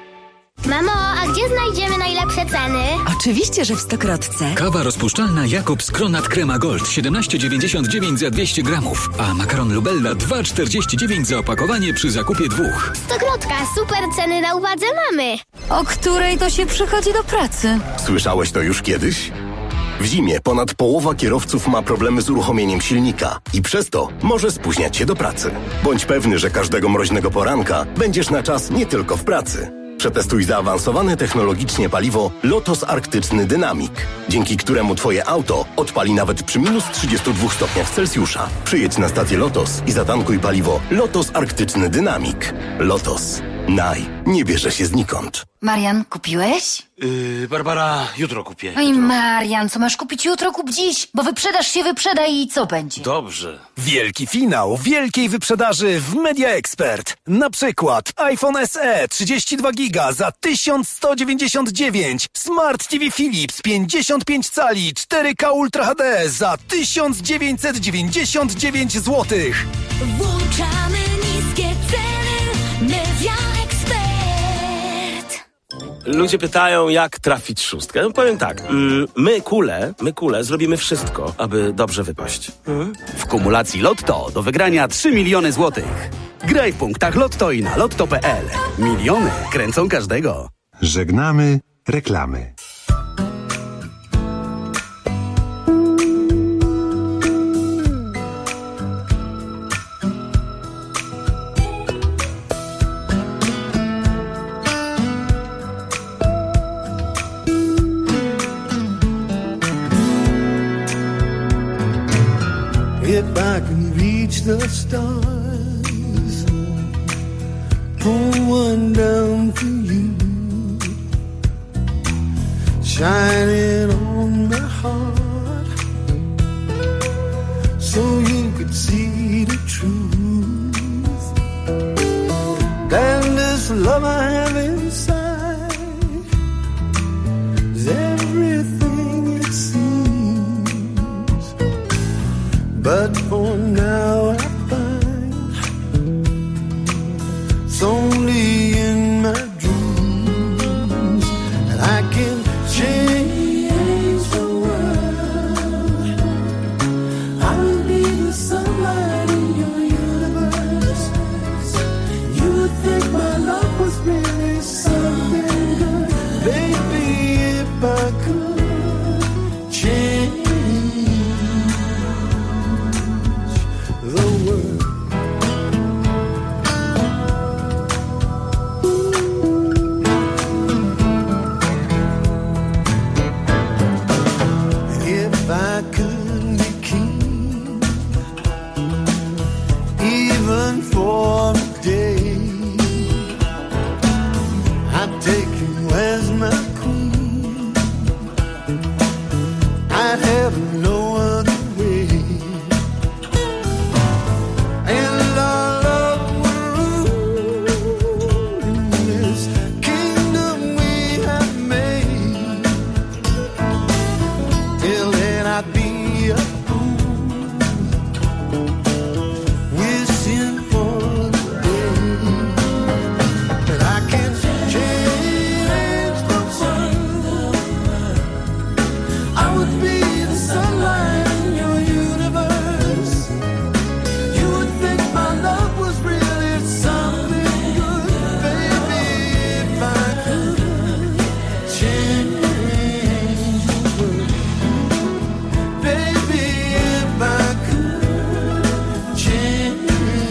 Speaker 28: Mamo, a gdzie znajdziemy najlepsze ceny?
Speaker 21: Oczywiście, że w Stokrotce.
Speaker 29: Kawa rozpuszczalna Jakobs Kronat Crema Gold siedemnaście dziewięćdziesiąt dziewięć za dwieście gramów, a makaron Lubella dwa czterdzieści dziewięć za opakowanie przy zakupie dwóch.
Speaker 28: Stokrotka, super ceny na uwadze mamy.
Speaker 21: O której to się przychodzi do pracy?
Speaker 27: Słyszałeś to już kiedyś? W zimie ponad połowa kierowców ma problemy z uruchomieniem silnika i przez to może spóźniać się do pracy. Bądź pewny, że każdego mroźnego poranka będziesz na czas nie tylko w pracy. Przetestuj zaawansowane technologicznie paliwo Lotos Arktyczny Dynamik, dzięki któremu Twoje auto odpali nawet przy minus trzydziestu dwóch stopniach Celsjusza. Przyjedź na stację Lotos i zatankuj paliwo Lotos Arktyczny Dynamik. Lotos.
Speaker 1: Naj nie bierze się znikąd.
Speaker 21: Marian, kupiłeś?
Speaker 1: Yy, Barbara, jutro kupię.
Speaker 21: Oj, Marian, co masz kupić jutro, kup dziś, bo wyprzedaż się wyprzeda i co będzie?
Speaker 1: Dobrze.
Speaker 5: Wielki finał wielkiej wyprzedaży w Media Expert. Na przykład iPhone S E trzydzieści dwa giga za tysiąc sto dziewięćdziesiąt dziewięć, Smart T V Philips pięćdziesiąt pięć cali cztery K Ultra H D za tysiąc dziewięćset dziewięćdziesiąt dziewięć złotych.
Speaker 7: Włączamy niskie ceny. Media Expert.
Speaker 1: Ludzie pytają, jak trafić szóstkę. No powiem tak, mm, my kule, my kule zrobimy wszystko, aby dobrze wypaść. Mhm.
Speaker 8: W kumulacji Lotto do wygrania trzy miliony złotych. Graj w punktach Lotto i na lotto kropka p l. Miliony kręcą każdego.
Speaker 2: Żegnamy reklamy.
Speaker 9: If I can reach the stars, pull one down for you, shine it on my heart, so you could see the truth. Then this love I have inside is everything it seems. But for now I find it's only in my dreams that I can change the world. I will be the sunlight in your universe. You would think my love was really something good. Baby, if I could change the world. If I could be king, even for a day, I'd take you as my queen. I'd have no other way. And our love would rule in this kingdom we have made. Till then I'd be a fool, wishing for the day that I can change the world. I would be the sunlight in your universe. You would think my love was really something good. Baby, if I could change the world. Baby, if I could change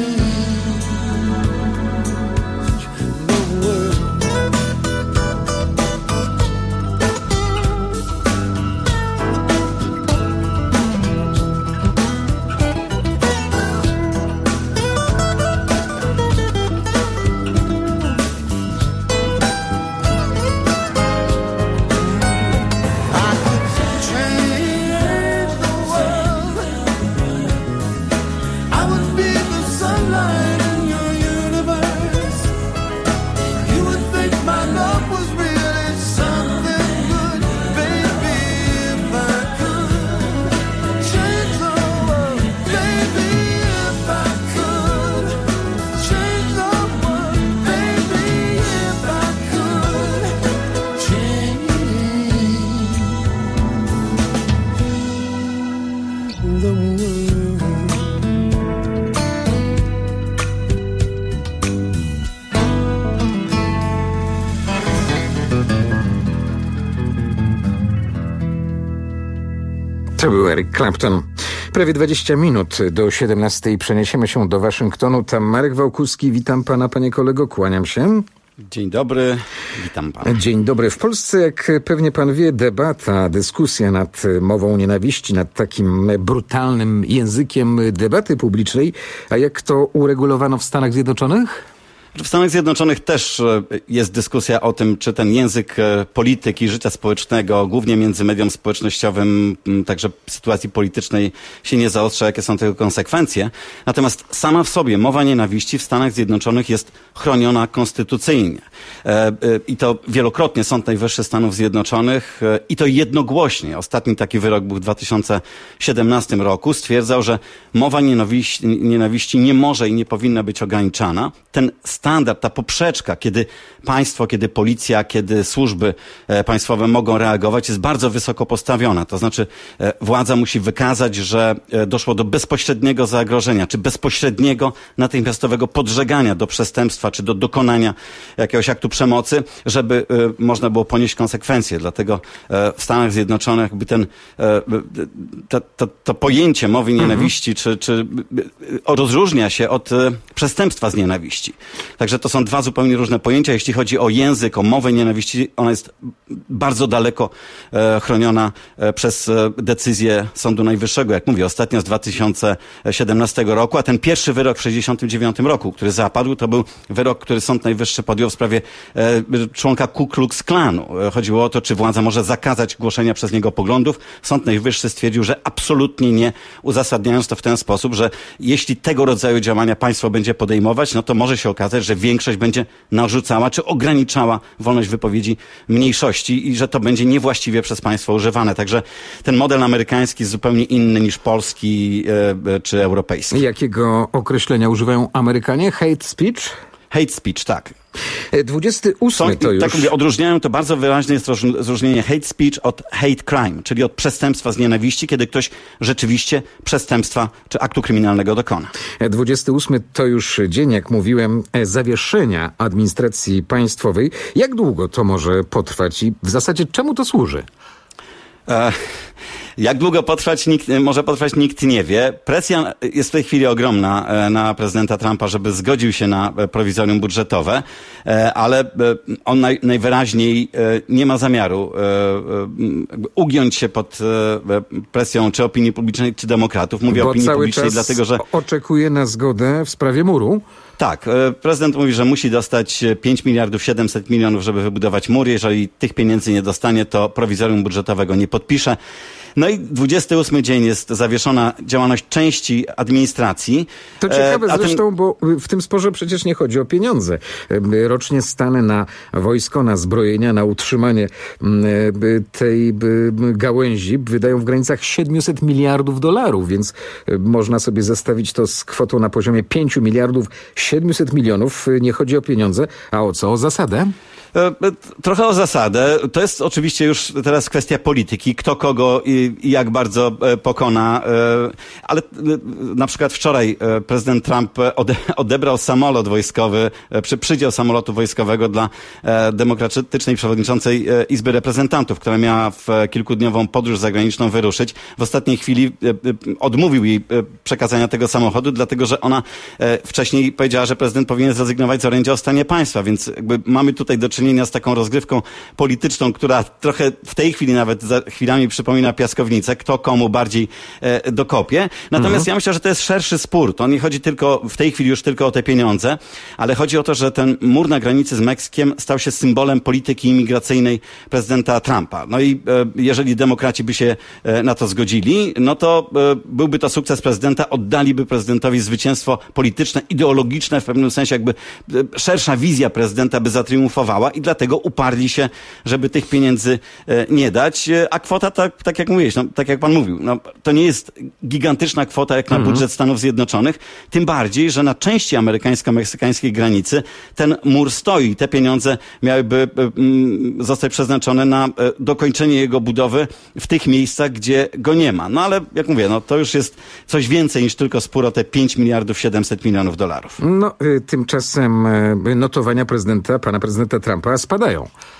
Speaker 9: the world. Change the world. I would be the sunlight in your universe. You would think my love was really something good. Baby, if I could change the world. Baby, if I could change the world. Baby, if I could change the world.
Speaker 3: To był Eric Clapton. Prawie dwadzieścia minut do siedemnastej przeniesiemy się do Waszyngtonu. Tam Marek Wałkuski. Witam pana, panie kolego, kłaniam się.
Speaker 10: Dzień dobry, witam pana.
Speaker 3: Dzień dobry. W Polsce, jak pewnie pan wie, debata, dyskusja nad mową nienawiści, nad takim brutalnym językiem debaty publicznej. A jak to uregulowano w Stanach Zjednoczonych?
Speaker 10: W Stanach Zjednoczonych też jest dyskusja o tym, czy ten język polityki, życia społecznego, głównie między medium społecznościowym, także sytuacji politycznej się nie zaostrza, jakie są tego konsekwencje. Natomiast sama w sobie mowa nienawiści w Stanach Zjednoczonych jest chroniona konstytucyjnie. I to wielokrotnie Sąd Najwyższy Stanów Zjednoczonych i to jednogłośnie. Ostatni taki wyrok był w dwa tysiące siedemnastym roku. Stwierdzał, że mowa nienawiści, nienawiści nie może i nie powinna być ograniczana. Ten standard, ta poprzeczka, kiedy państwo, kiedy policja, kiedy służby państwowe mogą reagować, jest bardzo wysoko postawiona. To znaczy władza musi wykazać, że doszło do bezpośredniego zagrożenia, czy bezpośredniego natychmiastowego podżegania do przestępstwa, czy do dokonania jakiegoś aktu przemocy, żeby można było ponieść konsekwencje. Dlatego w Stanach Zjednoczonych jakby ten, to, to, to pojęcie mowy nienawiści, czy, czy rozróżnia się od przestępstwa z nienawiści. Także to są dwa zupełnie różne pojęcia. Jeśli chodzi o język, o mowę nienawiści, ona jest bardzo daleko e, chroniona e, przez e, decyzję Sądu Najwyższego. Jak mówię, ostatnio z dwa tysiące siedemnastego roku, a ten pierwszy wyrok w sześćdziesiątym dziewiątym roku, który zapadł, to był wyrok, który Sąd Najwyższy podjął w sprawie e, członka Ku Klux Klanu. E, chodziło o to, czy władza może zakazać głoszenia przez niego poglądów. Sąd Najwyższy stwierdził, że absolutnie nie, uzasadniając to w ten sposób, że jeśli tego rodzaju działania państwo będzie podejmować, no to może się okazać, że większość będzie narzucała czy ograniczała wolność wypowiedzi mniejszości i że to będzie niewłaściwie przez państwo używane. Także ten model amerykański jest zupełnie inny niż polski e, czy europejski.
Speaker 3: Jakiego określenia używają Amerykanie? Hate speech?
Speaker 10: Hate speech, tak.
Speaker 3: dwudziesty ósmy to już...
Speaker 10: Tak mówię, odróżniają to bardzo wyraźnie jest rozróżnienie hate speech od hate crime, czyli od przestępstwa z nienawiści, kiedy ktoś rzeczywiście przestępstwa czy aktu kryminalnego dokona.
Speaker 3: dwudziesty ósmy to już dzień, jak mówiłem, zawieszenia administracji państwowej. Jak długo to może potrwać i w zasadzie czemu to służy?
Speaker 10: E, jak długo potrwać, nikt, może potrwać, nikt nie wie. Presja jest w tej chwili ogromna na prezydenta Trumpa, żeby zgodził się na prowizorium budżetowe, ale on naj, najwyraźniej nie ma zamiaru ugiąć się pod presją czy opinii publicznej, czy demokratów. Mówię o opinii publicznej, dlatego że
Speaker 3: oczekuje na zgodę w sprawie muru.
Speaker 10: Tak, prezydent mówi, że musi dostać pięć miliardów siedemset milionów, żeby wybudować mur. Jeżeli tych pieniędzy nie dostanie, to prowizorium budżetowego nie podpisze. No i dwudziesty ósmy dzień jest zawieszona działalność części administracji.
Speaker 3: To ciekawe
Speaker 10: e,
Speaker 3: zresztą,
Speaker 10: ten...
Speaker 3: bo w tym sporze przecież nie chodzi o pieniądze. Rocznie stany na wojsko, na zbrojenia, na utrzymanie tej gałęzi wydają w granicach siedemset miliardów dolarów, więc można sobie zestawić to z kwotą na poziomie pięć miliardów siedemset milionów. Nie chodzi o pieniądze, a o co? O zasadę?
Speaker 10: Trochę o zasadę. To jest oczywiście już teraz kwestia polityki, kto kogo i, i jak bardzo pokona, ale na przykład wczoraj prezydent Trump ode, odebrał samolot wojskowy, przy przydział samolotu wojskowego dla demokratycznej przewodniczącej Izby Reprezentantów, która miała w kilkudniową podróż zagraniczną wyruszyć. W ostatniej chwili odmówił jej przekazania tego samochodu, dlatego że ona wcześniej powiedziała, że prezydent powinien zrezygnować z orędzia o stanie państwa, więc jakby mamy tutaj do czynienia z taką rozgrywką polityczną, która trochę w tej chwili nawet za chwilami przypomina piaskownicę, kto komu bardziej e, dokopie. Natomiast mhm. ja myślę, że to jest szerszy spór. To nie chodzi tylko, w tej chwili już tylko o te pieniądze, ale chodzi o to, że ten mur na granicy z Meksykiem stał się symbolem polityki imigracyjnej prezydenta Trumpa. No i e, jeżeli demokraci by się e, na to zgodzili, no to e, byłby to sukces prezydenta, oddaliby prezydentowi zwycięstwo polityczne, ideologiczne, w pewnym sensie jakby e, szersza wizja prezydenta by zatriumfowała i dlatego uparli się, żeby tych pieniędzy e, nie dać. A kwota, tak, tak jak mówiłeś, no, tak jak pan mówił, no, to nie jest gigantyczna kwota jak na mhm. budżet Stanów Zjednoczonych, tym bardziej, że na części amerykańsko-meksykańskiej granicy ten mur stoi. Te pieniądze miałyby e, zostać przeznaczone na e, dokończenie jego budowy w tych miejscach, gdzie go nie ma. No ale jak mówię, no, to już jest coś więcej niż tylko spór o te pięć miliardów siedemset milionów dolarów.
Speaker 3: No, y, tymczasem y, notowania prezydenta, pana prezydenta Trumpa spadają.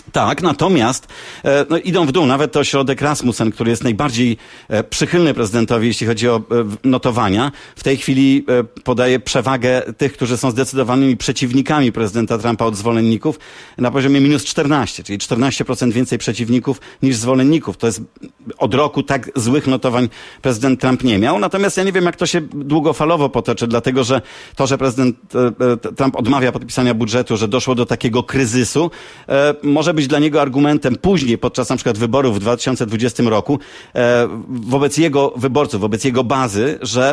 Speaker 10: Tak, natomiast e, no, idą w dół. Nawet to ośrodek Rasmussen, który jest najbardziej e, przychylny prezydentowi, jeśli chodzi o e, notowania, w tej chwili e, podaje przewagę tych, którzy są zdecydowanymi przeciwnikami prezydenta Trumpa od zwolenników na poziomie minus czternaście, czyli czternaście procent więcej przeciwników niż zwolenników. To jest od roku tak złych notowań prezydent Trump nie miał. Natomiast ja nie wiem, jak to się długofalowo potoczy, dlatego że to, że prezydent e, Trump odmawia podpisania budżetu, że doszło do takiego kryzysu, e, może być dla niego argumentem później, podczas na przykład wyborów w dwa tysiące dwudziestym roku, e, wobec jego wyborców, wobec jego bazy, że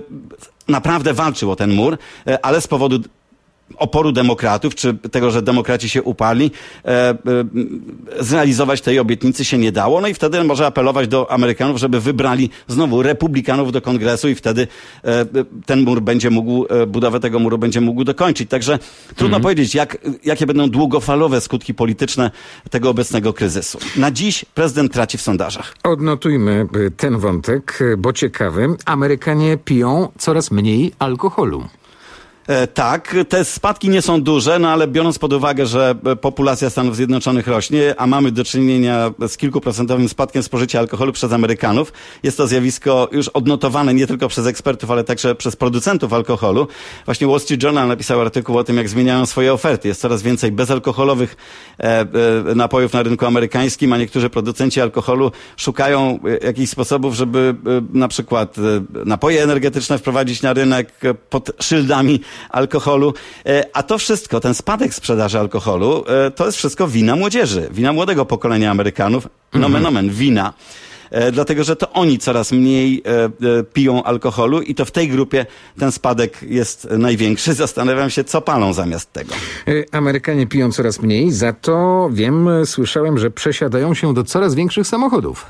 Speaker 10: e, naprawdę walczył o ten mur, e, ale z powodu oporu demokratów, czy tego, że demokraci się uparli, e, e, zrealizować tej obietnicy się nie dało. No i wtedy może apelować do Amerykanów, żeby wybrali znowu republikanów do kongresu i wtedy e, ten mur będzie mógł, e, budowę tego muru będzie mógł dokończyć. Także trudno mhm. powiedzieć, jak, jakie będą długofalowe skutki polityczne tego obecnego kryzysu. Na dziś prezydent traci w sondażach.
Speaker 3: Odnotujmy ten wątek, bo ciekawy. Amerykanie piją coraz mniej alkoholu.
Speaker 10: E, tak, te spadki nie są duże, no ale biorąc pod uwagę, że populacja Stanów Zjednoczonych rośnie, a mamy do czynienia z kilkuprocentowym spadkiem spożycia alkoholu przez Amerykanów, jest to zjawisko już odnotowane nie tylko przez ekspertów, ale także przez producentów alkoholu. Właśnie Wall Street Journal napisał artykuł o tym, jak zmieniają swoje oferty. Jest coraz więcej bezalkoholowych e, e, napojów na rynku amerykańskim, a niektórzy producenci alkoholu szukają jakichś sposobów, żeby e, na przykład e, napoje energetyczne wprowadzić na rynek e, pod szyldami alkoholu, a to wszystko, ten spadek sprzedaży alkoholu, to jest wszystko wina młodzieży, wina młodego pokolenia Amerykanów, nomen omen, wina. Dlatego, że to oni coraz mniej piją alkoholu i to w tej grupie ten spadek jest największy. Zastanawiam się, co palą zamiast tego.
Speaker 3: Amerykanie piją coraz mniej, za to wiem, słyszałem, że przesiadają się do coraz większych samochodów.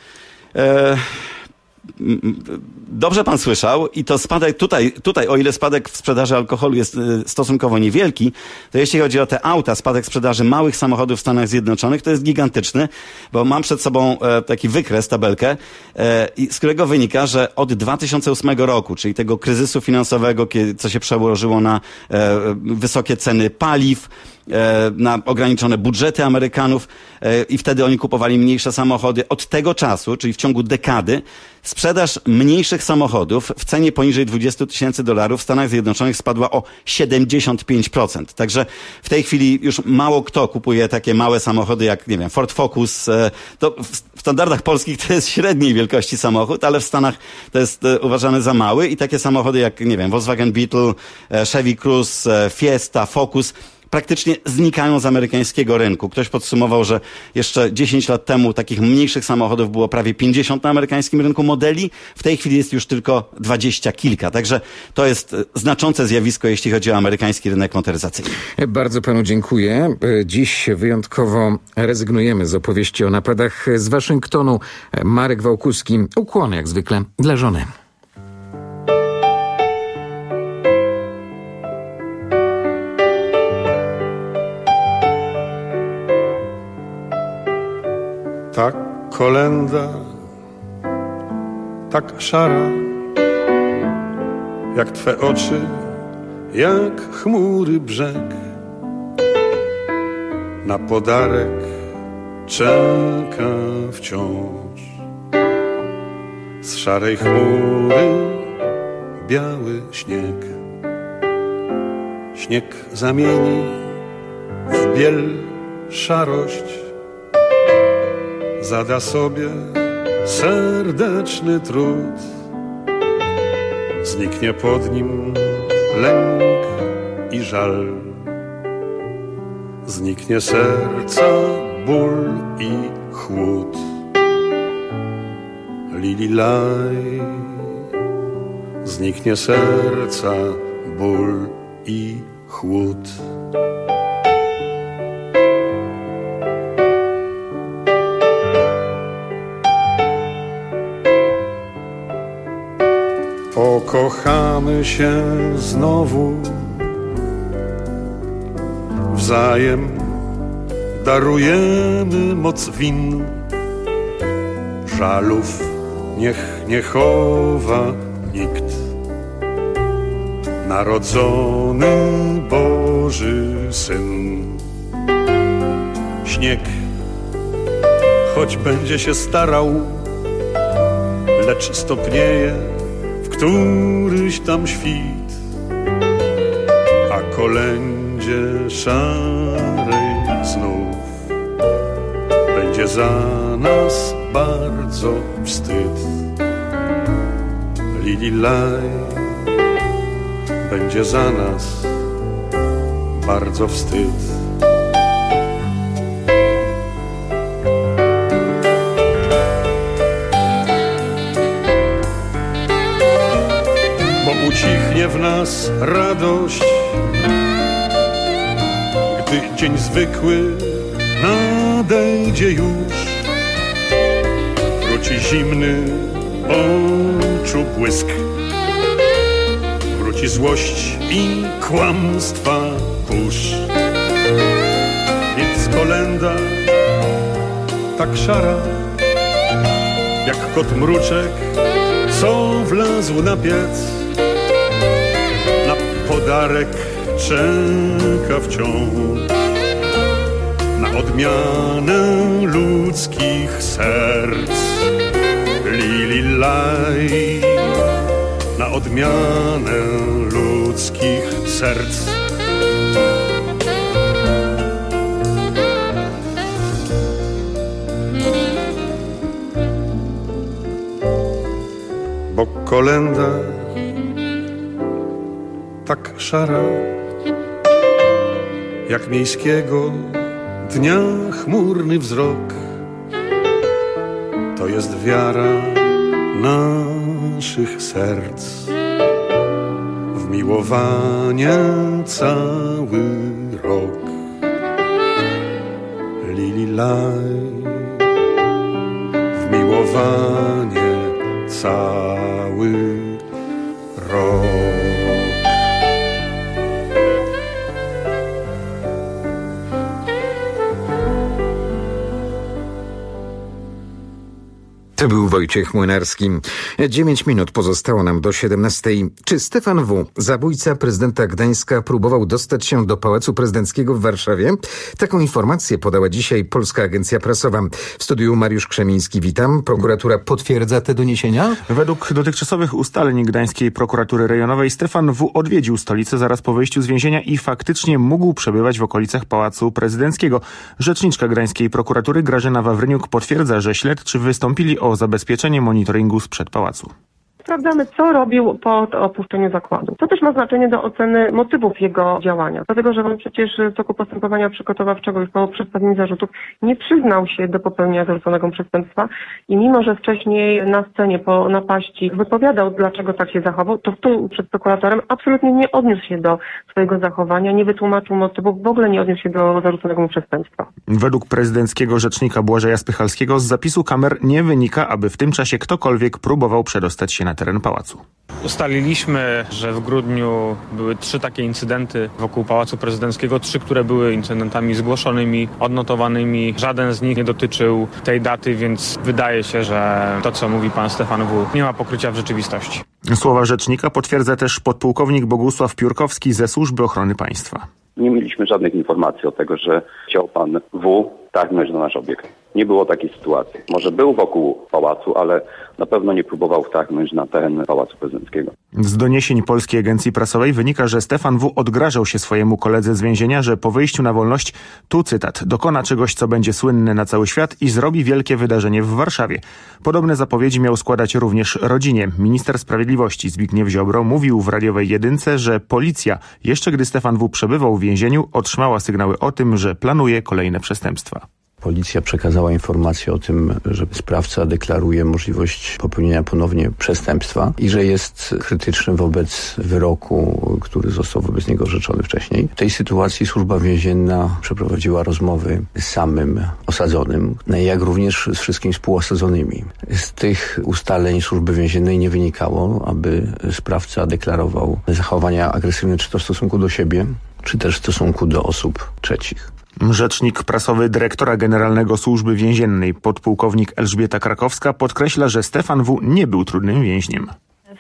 Speaker 10: E- Dobrze pan słyszał i to spadek tutaj, tutaj o ile spadek w sprzedaży alkoholu jest stosunkowo niewielki, to jeśli chodzi o te auta, spadek sprzedaży małych samochodów w Stanach Zjednoczonych to jest gigantyczny, bo mam przed sobą taki wykres, tabelkę, z którego wynika, że od dwa tysiące ósmego roku, czyli tego kryzysu finansowego, co się przełożyło na wysokie ceny paliw, na ograniczone budżety Amerykanów i wtedy oni kupowali mniejsze samochody. Od tego czasu, czyli w ciągu dekady, sprzedaż mniejszych samochodów w cenie poniżej dwudziestu tysięcy dolarów w Stanach Zjednoczonych spadła o siedemdziesiąt pięć procent. Także w tej chwili już mało kto kupuje takie małe samochody jak, nie wiem, Ford Focus. To w standardach polskich to jest średniej wielkości samochód, ale w Stanach to jest uważany za mały i takie samochody jak, nie wiem, Volkswagen Beetle, Chevy Cruze, Fiesta, Focus praktycznie znikają z amerykańskiego rynku. Ktoś podsumował, że jeszcze dziesięć lat temu takich mniejszych samochodów było prawie pięćdziesiąt na amerykańskim rynku modeli. W tej chwili jest już tylko dwadzieścia kilka. Także to jest znaczące zjawisko, jeśli chodzi o amerykański rynek motoryzacyjny.
Speaker 3: Bardzo panu dziękuję. Dziś wyjątkowo rezygnujemy z opowieści o napadach z Waszyngtonu. Marek Wałkuski, ukłony jak zwykle dla żony.
Speaker 4: Tak kolenda, tak szara, jak twe oczy, jak chmury brzeg. Na podarek czeka wciąż z szarej chmury biały śnieg. Śnieg zamieni w biel szarość, zada sobie serdeczny trud. Zniknie pod nim lęk i żal, zniknie serca ból i chłód. Lililaj, zniknie serca ból i chłód. Pokochamy się znowu, wzajem darujemy moc win. Żalów niech nie chowa nikt. Narodzony Boży Syn
Speaker 11: śnieg, choć będzie się starał, lecz stopnieje w któryś tam świt, a kolędzie szarej znów będzie za nas bardzo wstyd. Lililaj, będzie za nas bardzo wstyd. Bo ucichnie w nas radość, gdy dzień zwykły nadejdzie już. Wróci zimny oczu błysk, wróci złość i kłamstwa kurz. Więc kolenda tak szara, jak kot mruczek, co wlazł na piec, na podarek czeka wciąż, na odmianę ludzkich serc. Lililaj, na odmianę ludzkich serc. Bo kolenda tak szara, jak miejskiego dnia chmurny wzrok, to jest wiara naszych serc w miłowanie cały rok. Lililaj, w miłowanie cały rok.
Speaker 3: To był Wojciech Młynarski. Dziewięć minut pozostało nam do siedemnastej. Czy Stefan W., zabójca prezydenta Gdańska, próbował dostać się do Pałacu Prezydenckiego w Warszawie? Taką informację podała dzisiaj Polska Agencja Prasowa. W studiu Mariusz Krzemiński, witam. Prokuratura potwierdza te doniesienia?
Speaker 12: Według dotychczasowych ustaleń Gdańskiej Prokuratury Rejonowej Stefan W. odwiedził stolicę zaraz po wyjściu z więzienia i faktycznie mógł przebywać w okolicach Pałacu Prezydenckiego. Rzeczniczka Gdańskiej Prokuratury Grażyna Wawryniuk potwierdza, że śledczy wystąpili o zabezpieczenie monitoringu sprzed pałacu.
Speaker 14: Sprawdzamy, co robił po opuszczeniu zakładu. To też ma znaczenie do oceny motywów jego działania. Dlatego, że on przecież w toku postępowania przygotowawczego już po przedstawieniu zarzutów nie przyznał się do popełnienia zarzuconego przestępstwa i mimo, że wcześniej na scenie po napaści wypowiadał, dlaczego tak się zachował, to tu przed prokuratorem absolutnie nie odniósł się do swojego zachowania, nie wytłumaczył motywów, w ogóle nie odniósł się do zarzuconego przestępstwa.
Speaker 12: Według prezydenckiego rzecznika Błażeja Spychalskiego z zapisu kamer nie wynika, aby w tym czasie ktokolwiek próbował przedostać się na teren pałacu.
Speaker 15: Ustaliliśmy, że w grudniu były trzy takie incydenty wokół Pałacu Prezydenckiego, trzy, które były incydentami zgłoszonymi, odnotowanymi. Żaden z nich nie dotyczył tej daty, więc wydaje się, że to, co mówi pan Stefan W., nie ma pokrycia w rzeczywistości.
Speaker 12: Słowa rzecznika potwierdza też podpułkownik Bogusław Piórkowski ze Służby Ochrony Państwa.
Speaker 16: Nie mieliśmy żadnych informacji o tego, że chciał pan W. targnąć na nasz obiekt. Nie było takiej sytuacji. Może był wokół pałacu, ale na pewno nie próbował wtargnąć na teren Pałacu Prezydenckiego.
Speaker 12: Z doniesień Polskiej Agencji Prasowej wynika, że Stefan W. odgrażał się swojemu koledze z więzienia, że po wyjściu na wolność, tu cytat, dokona czegoś, co będzie słynne na cały świat i zrobi wielkie wydarzenie w Warszawie. Podobne zapowiedzi miał składać również rodzinie. Minister Sprawiedliwości Zbigniew Ziobro mówił w radiowej jedynce, że policja, jeszcze gdy Stefan W. przebywał w więzieniu, otrzymała sygnały o tym, że planuje kolejne przestępstwa.
Speaker 17: Policja przekazała informację o tym, że sprawca deklaruje możliwość popełnienia ponownie przestępstwa i że jest krytyczny wobec wyroku, który został wobec niego orzeczony wcześniej. W tej sytuacji Służba Więzienna przeprowadziła rozmowy z samym osadzonym, jak również z wszystkimi współosadzonymi. Z tych ustaleń Służby Więziennej nie wynikało, aby sprawca deklarował zachowania agresywne czy to w stosunku do siebie, czy też w stosunku do osób trzecich.
Speaker 12: Rzecznik prasowy dyrektora generalnego Służby Więziennej, podpułkownik Elżbieta Krakowska, podkreśla, że Stefan W. nie był trudnym więźniem.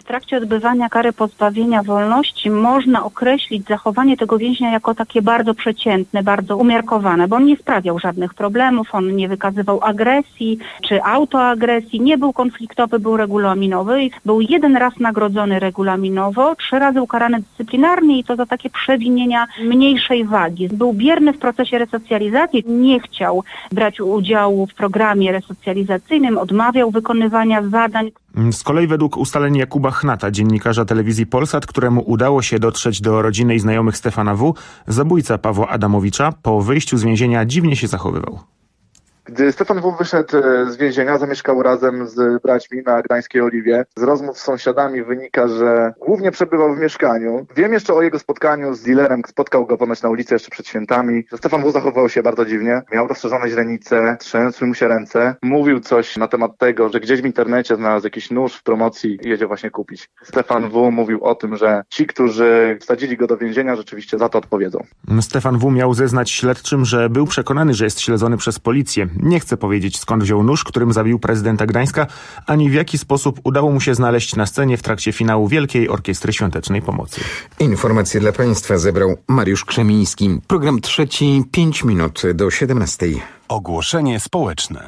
Speaker 6: trakcie odbywania kary pozbawienia wolności można określić zachowanie tego więźnia jako takie bardzo przeciętne, bardzo umiarkowane, bo on nie sprawiał żadnych problemów, on nie wykazywał agresji czy autoagresji, nie był konfliktowy, był regulaminowy i był jeden raz nagrodzony regulaminowo, trzy razy ukarany dyscyplinarnie i to za takie przewinienia mniejszej wagi. Był bierny w procesie resocjalizacji, nie chciał brać udziału w programie resocjalizacyjnym, odmawiał wykonywania zadań.
Speaker 12: Z kolei według ustaleń Jakuba Chnata, dziennikarza telewizji Polsat, któremu udało się dotrzeć do rodziny i znajomych Stefana W., zabójca Pawła Adamowicza po wyjściu z więzienia dziwnie się zachowywał.
Speaker 13: Gdy Stefan W. wyszedł z więzienia, zamieszkał razem z braćmi na gdańskiej Oliwie. Z rozmów z sąsiadami wynika, że głównie przebywał w mieszkaniu. Wiem jeszcze o jego spotkaniu z dealerem, spotkał go ponoć na ulicy jeszcze przed świętami. Stefan W. zachowywał się bardzo dziwnie, miał rozszerzone źrenice, trzęsły mu się ręce. Mówił coś na temat tego, że gdzieś w internecie znalazł jakiś nóż w promocji i jedzie właśnie kupić. Stefan W. mówił o tym, że ci, którzy wsadzili go do więzienia, rzeczywiście za to odpowiedzą.
Speaker 12: Stefan W. miał zeznać śledczym, że był przekonany, że jest śledzony przez policję. Nie chce powiedzieć, skąd wziął nóż, którym zabił prezydenta Gdańska, ani w jaki sposób udało mu się znaleźć na scenie w trakcie finału Wielkiej Orkiestry Świątecznej Pomocy.
Speaker 3: Informacje dla Państwa zebrał Mariusz Krzemiński. Program trzeci, pięć minut do siedemnastej.
Speaker 18: Ogłoszenie społeczne.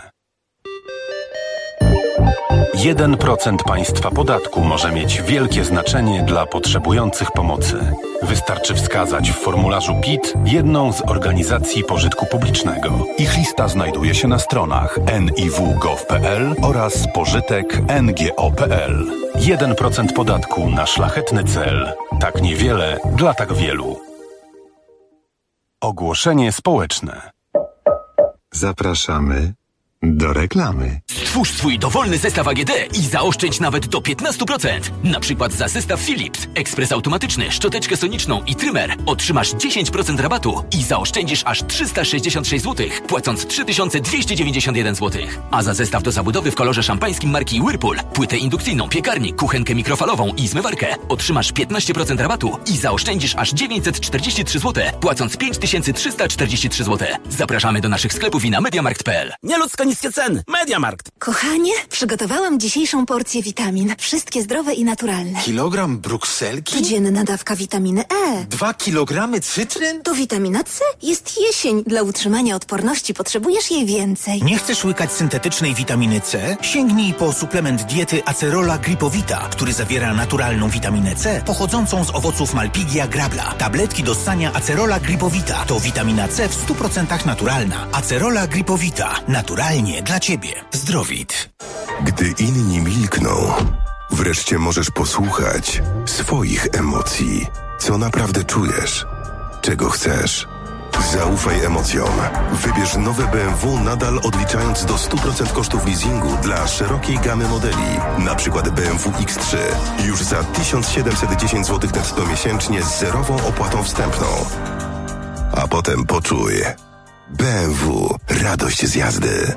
Speaker 18: jeden procent państwa podatku może mieć wielkie znaczenie dla potrzebujących pomocy. Wystarczy wskazać w formularzu P I T jedną z organizacji pożytku publicznego. Ich lista znajduje się na stronach en i w kropka gov kropka p l oraz pożytek kropka n g o kropka p l. jeden procent podatku na szlachetny cel. Tak niewiele dla tak wielu. Ogłoszenie społeczne.
Speaker 2: Zapraszamy do reklamy.
Speaker 19: Stwórz swój dowolny zestaw A G D i zaoszczędź nawet do piętnaście procent. Na przykład za zestaw Philips, ekspres automatyczny, szczoteczkę soniczną i trymer otrzymasz dziesięć procent rabatu i zaoszczędzisz aż trzysta sześćdziesiąt sześć złotych, płacąc trzy tysiące dwieście dziewięćdziesiąt jeden złotych. A za zestaw do zabudowy w kolorze szampańskim marki Whirlpool, płytę indukcyjną, piekarnik, kuchenkę mikrofalową i zmywarkę otrzymasz piętnaście procent rabatu i zaoszczędzisz aż dziewięćset czterdzieści trzy złote, płacąc pięć tysięcy trzysta czterdzieści trzy złote. Zapraszamy do naszych sklepów i na mediamarkt kropka p l.
Speaker 1: Nieludzko niskie ceny. Mediamarkt.
Speaker 20: Kochanie, przygotowałam dzisiejszą porcję witamin. Wszystkie zdrowe i naturalne.
Speaker 22: Kilogram brukselki?
Speaker 20: Codzienna dawka witaminy E.
Speaker 22: Dwa kilogramy cytryn?
Speaker 20: To witamina C. Jest jesień. Dla utrzymania odporności potrzebujesz jej więcej.
Speaker 22: Nie chcesz łykać syntetycznej witaminy C? Sięgnij po suplement diety Acerola Gripowita, który zawiera naturalną witaminę C pochodzącą z owoców Malpighia grabla. Tabletki do ssania Acerola Gripowita to witamina C w stu procentach naturalna. Acerola Gripowita. Naturalnie dla Ciebie. Zdrowit.
Speaker 23: Gdy inni milkną, wreszcie możesz posłuchać swoich emocji. Co naprawdę czujesz? Czego chcesz? Zaufaj emocjom. Wybierz nowe B M W nadal odliczając do stu procent kosztów leasingu dla szerokiej gamy modeli. Na przykład B M W X trzy. Już za tysiąc siedemset dziesięć złotych netto miesięcznie z zerową opłatą wstępną. A potem poczuj. B M W. Radość z jazdy.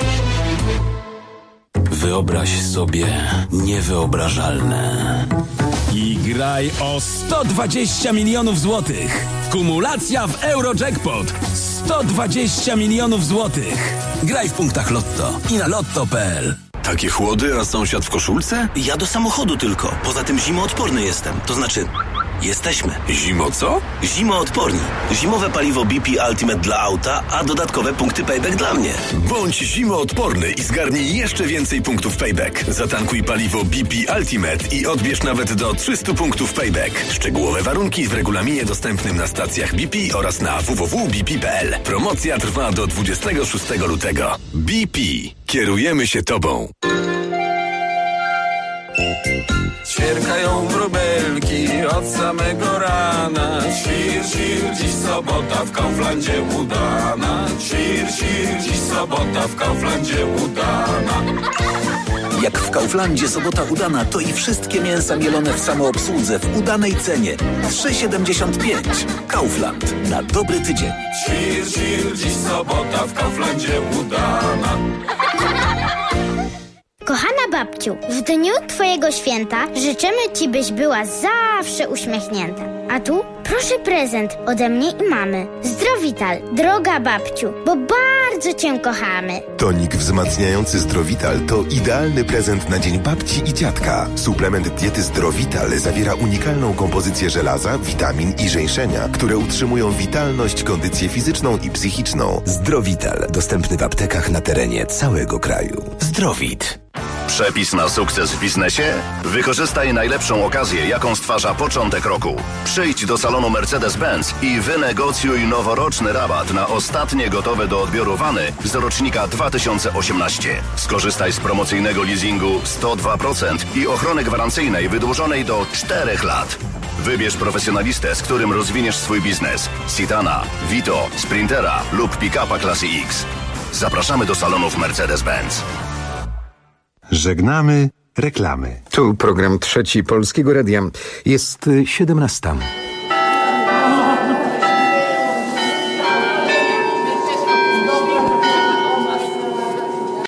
Speaker 25: Wyobraź sobie niewyobrażalne.
Speaker 26: I graj o sto dwadzieścia milionów złotych. Kumulacja w Eurojackpot. sto dwadzieścia milionów złotych. Graj w punktach Lotto i na lotto kropka p l.
Speaker 27: Takie chłody, a sąsiad w koszulce?
Speaker 30: Ja do samochodu tylko. Poza tym zimoodporny jestem. To znaczy, jesteśmy.
Speaker 27: Zimo co?
Speaker 30: Zimoodporni. Zimowe paliwo B P Ultimate dla auta, a dodatkowe punkty payback dla mnie.
Speaker 27: Bądź zimoodporny i zgarnij jeszcze więcej punktów payback. Zatankuj paliwo B P Ultimate i odbierz nawet do trzysta punktów payback. Szczegółowe warunki w regulaminie dostępnym na stacjach B P oraz na w w w kropka b p kropka p l. Promocja trwa do dwudziestego szóstego lutego. B P. Kierujemy się Tobą.
Speaker 9: Ćwierkają wróbelki od samego rana. Świr, świr, dziś sobota w Kauflandzie udana. Świr, świr, dziś sobota w Kauflandzie udana.
Speaker 31: Jak w Kauflandzie sobota udana, to i wszystkie mięsa mielone w samoobsłudze w udanej cenie. trzy siedemdziesiąt pięć. Kaufland. Na dobry tydzień.
Speaker 9: Świr, świr, dziś sobota w Kauflandzie udana.
Speaker 28: Kochana babciu, w dniu Twojego święta życzymy Ci, byś była zawsze uśmiechnięta. A tu proszę prezent ode mnie i mamy. Zdrowital, droga babciu, bo bardzo cię kochamy.
Speaker 23: Tonik wzmacniający Zdrowital to idealny prezent na dzień babci i dziadka. Suplement diety Zdrowital zawiera unikalną kompozycję żelaza, witamin i żeńszenia, które utrzymują witalność, kondycję fizyczną i psychiczną.
Speaker 31: Zdrowital. Dostępny w aptekach na terenie całego kraju. Zdrowit.
Speaker 4: Przepis na sukces w biznesie? Wykorzystaj najlepszą okazję, jaką stwarza początek roku. Przyjdź do salonu Mercedes-Benz i wynegocjuj noworoczny rabat na ostatnie gotowe do odbioru wany z rocznika dwa tysiące osiemnaście. Skorzystaj z promocyjnego leasingu sto dwa procent i ochrony gwarancyjnej wydłużonej do czterech lat. Wybierz profesjonalistę, z którym rozwiniesz swój biznes. Citana, Vito, Sprintera lub pick-upa klasy X. Zapraszamy do salonów Mercedes-Benz.
Speaker 2: Żegnamy reklamy.
Speaker 3: Tu program Trzeci Polskiego Radia. Jest siedemnasta.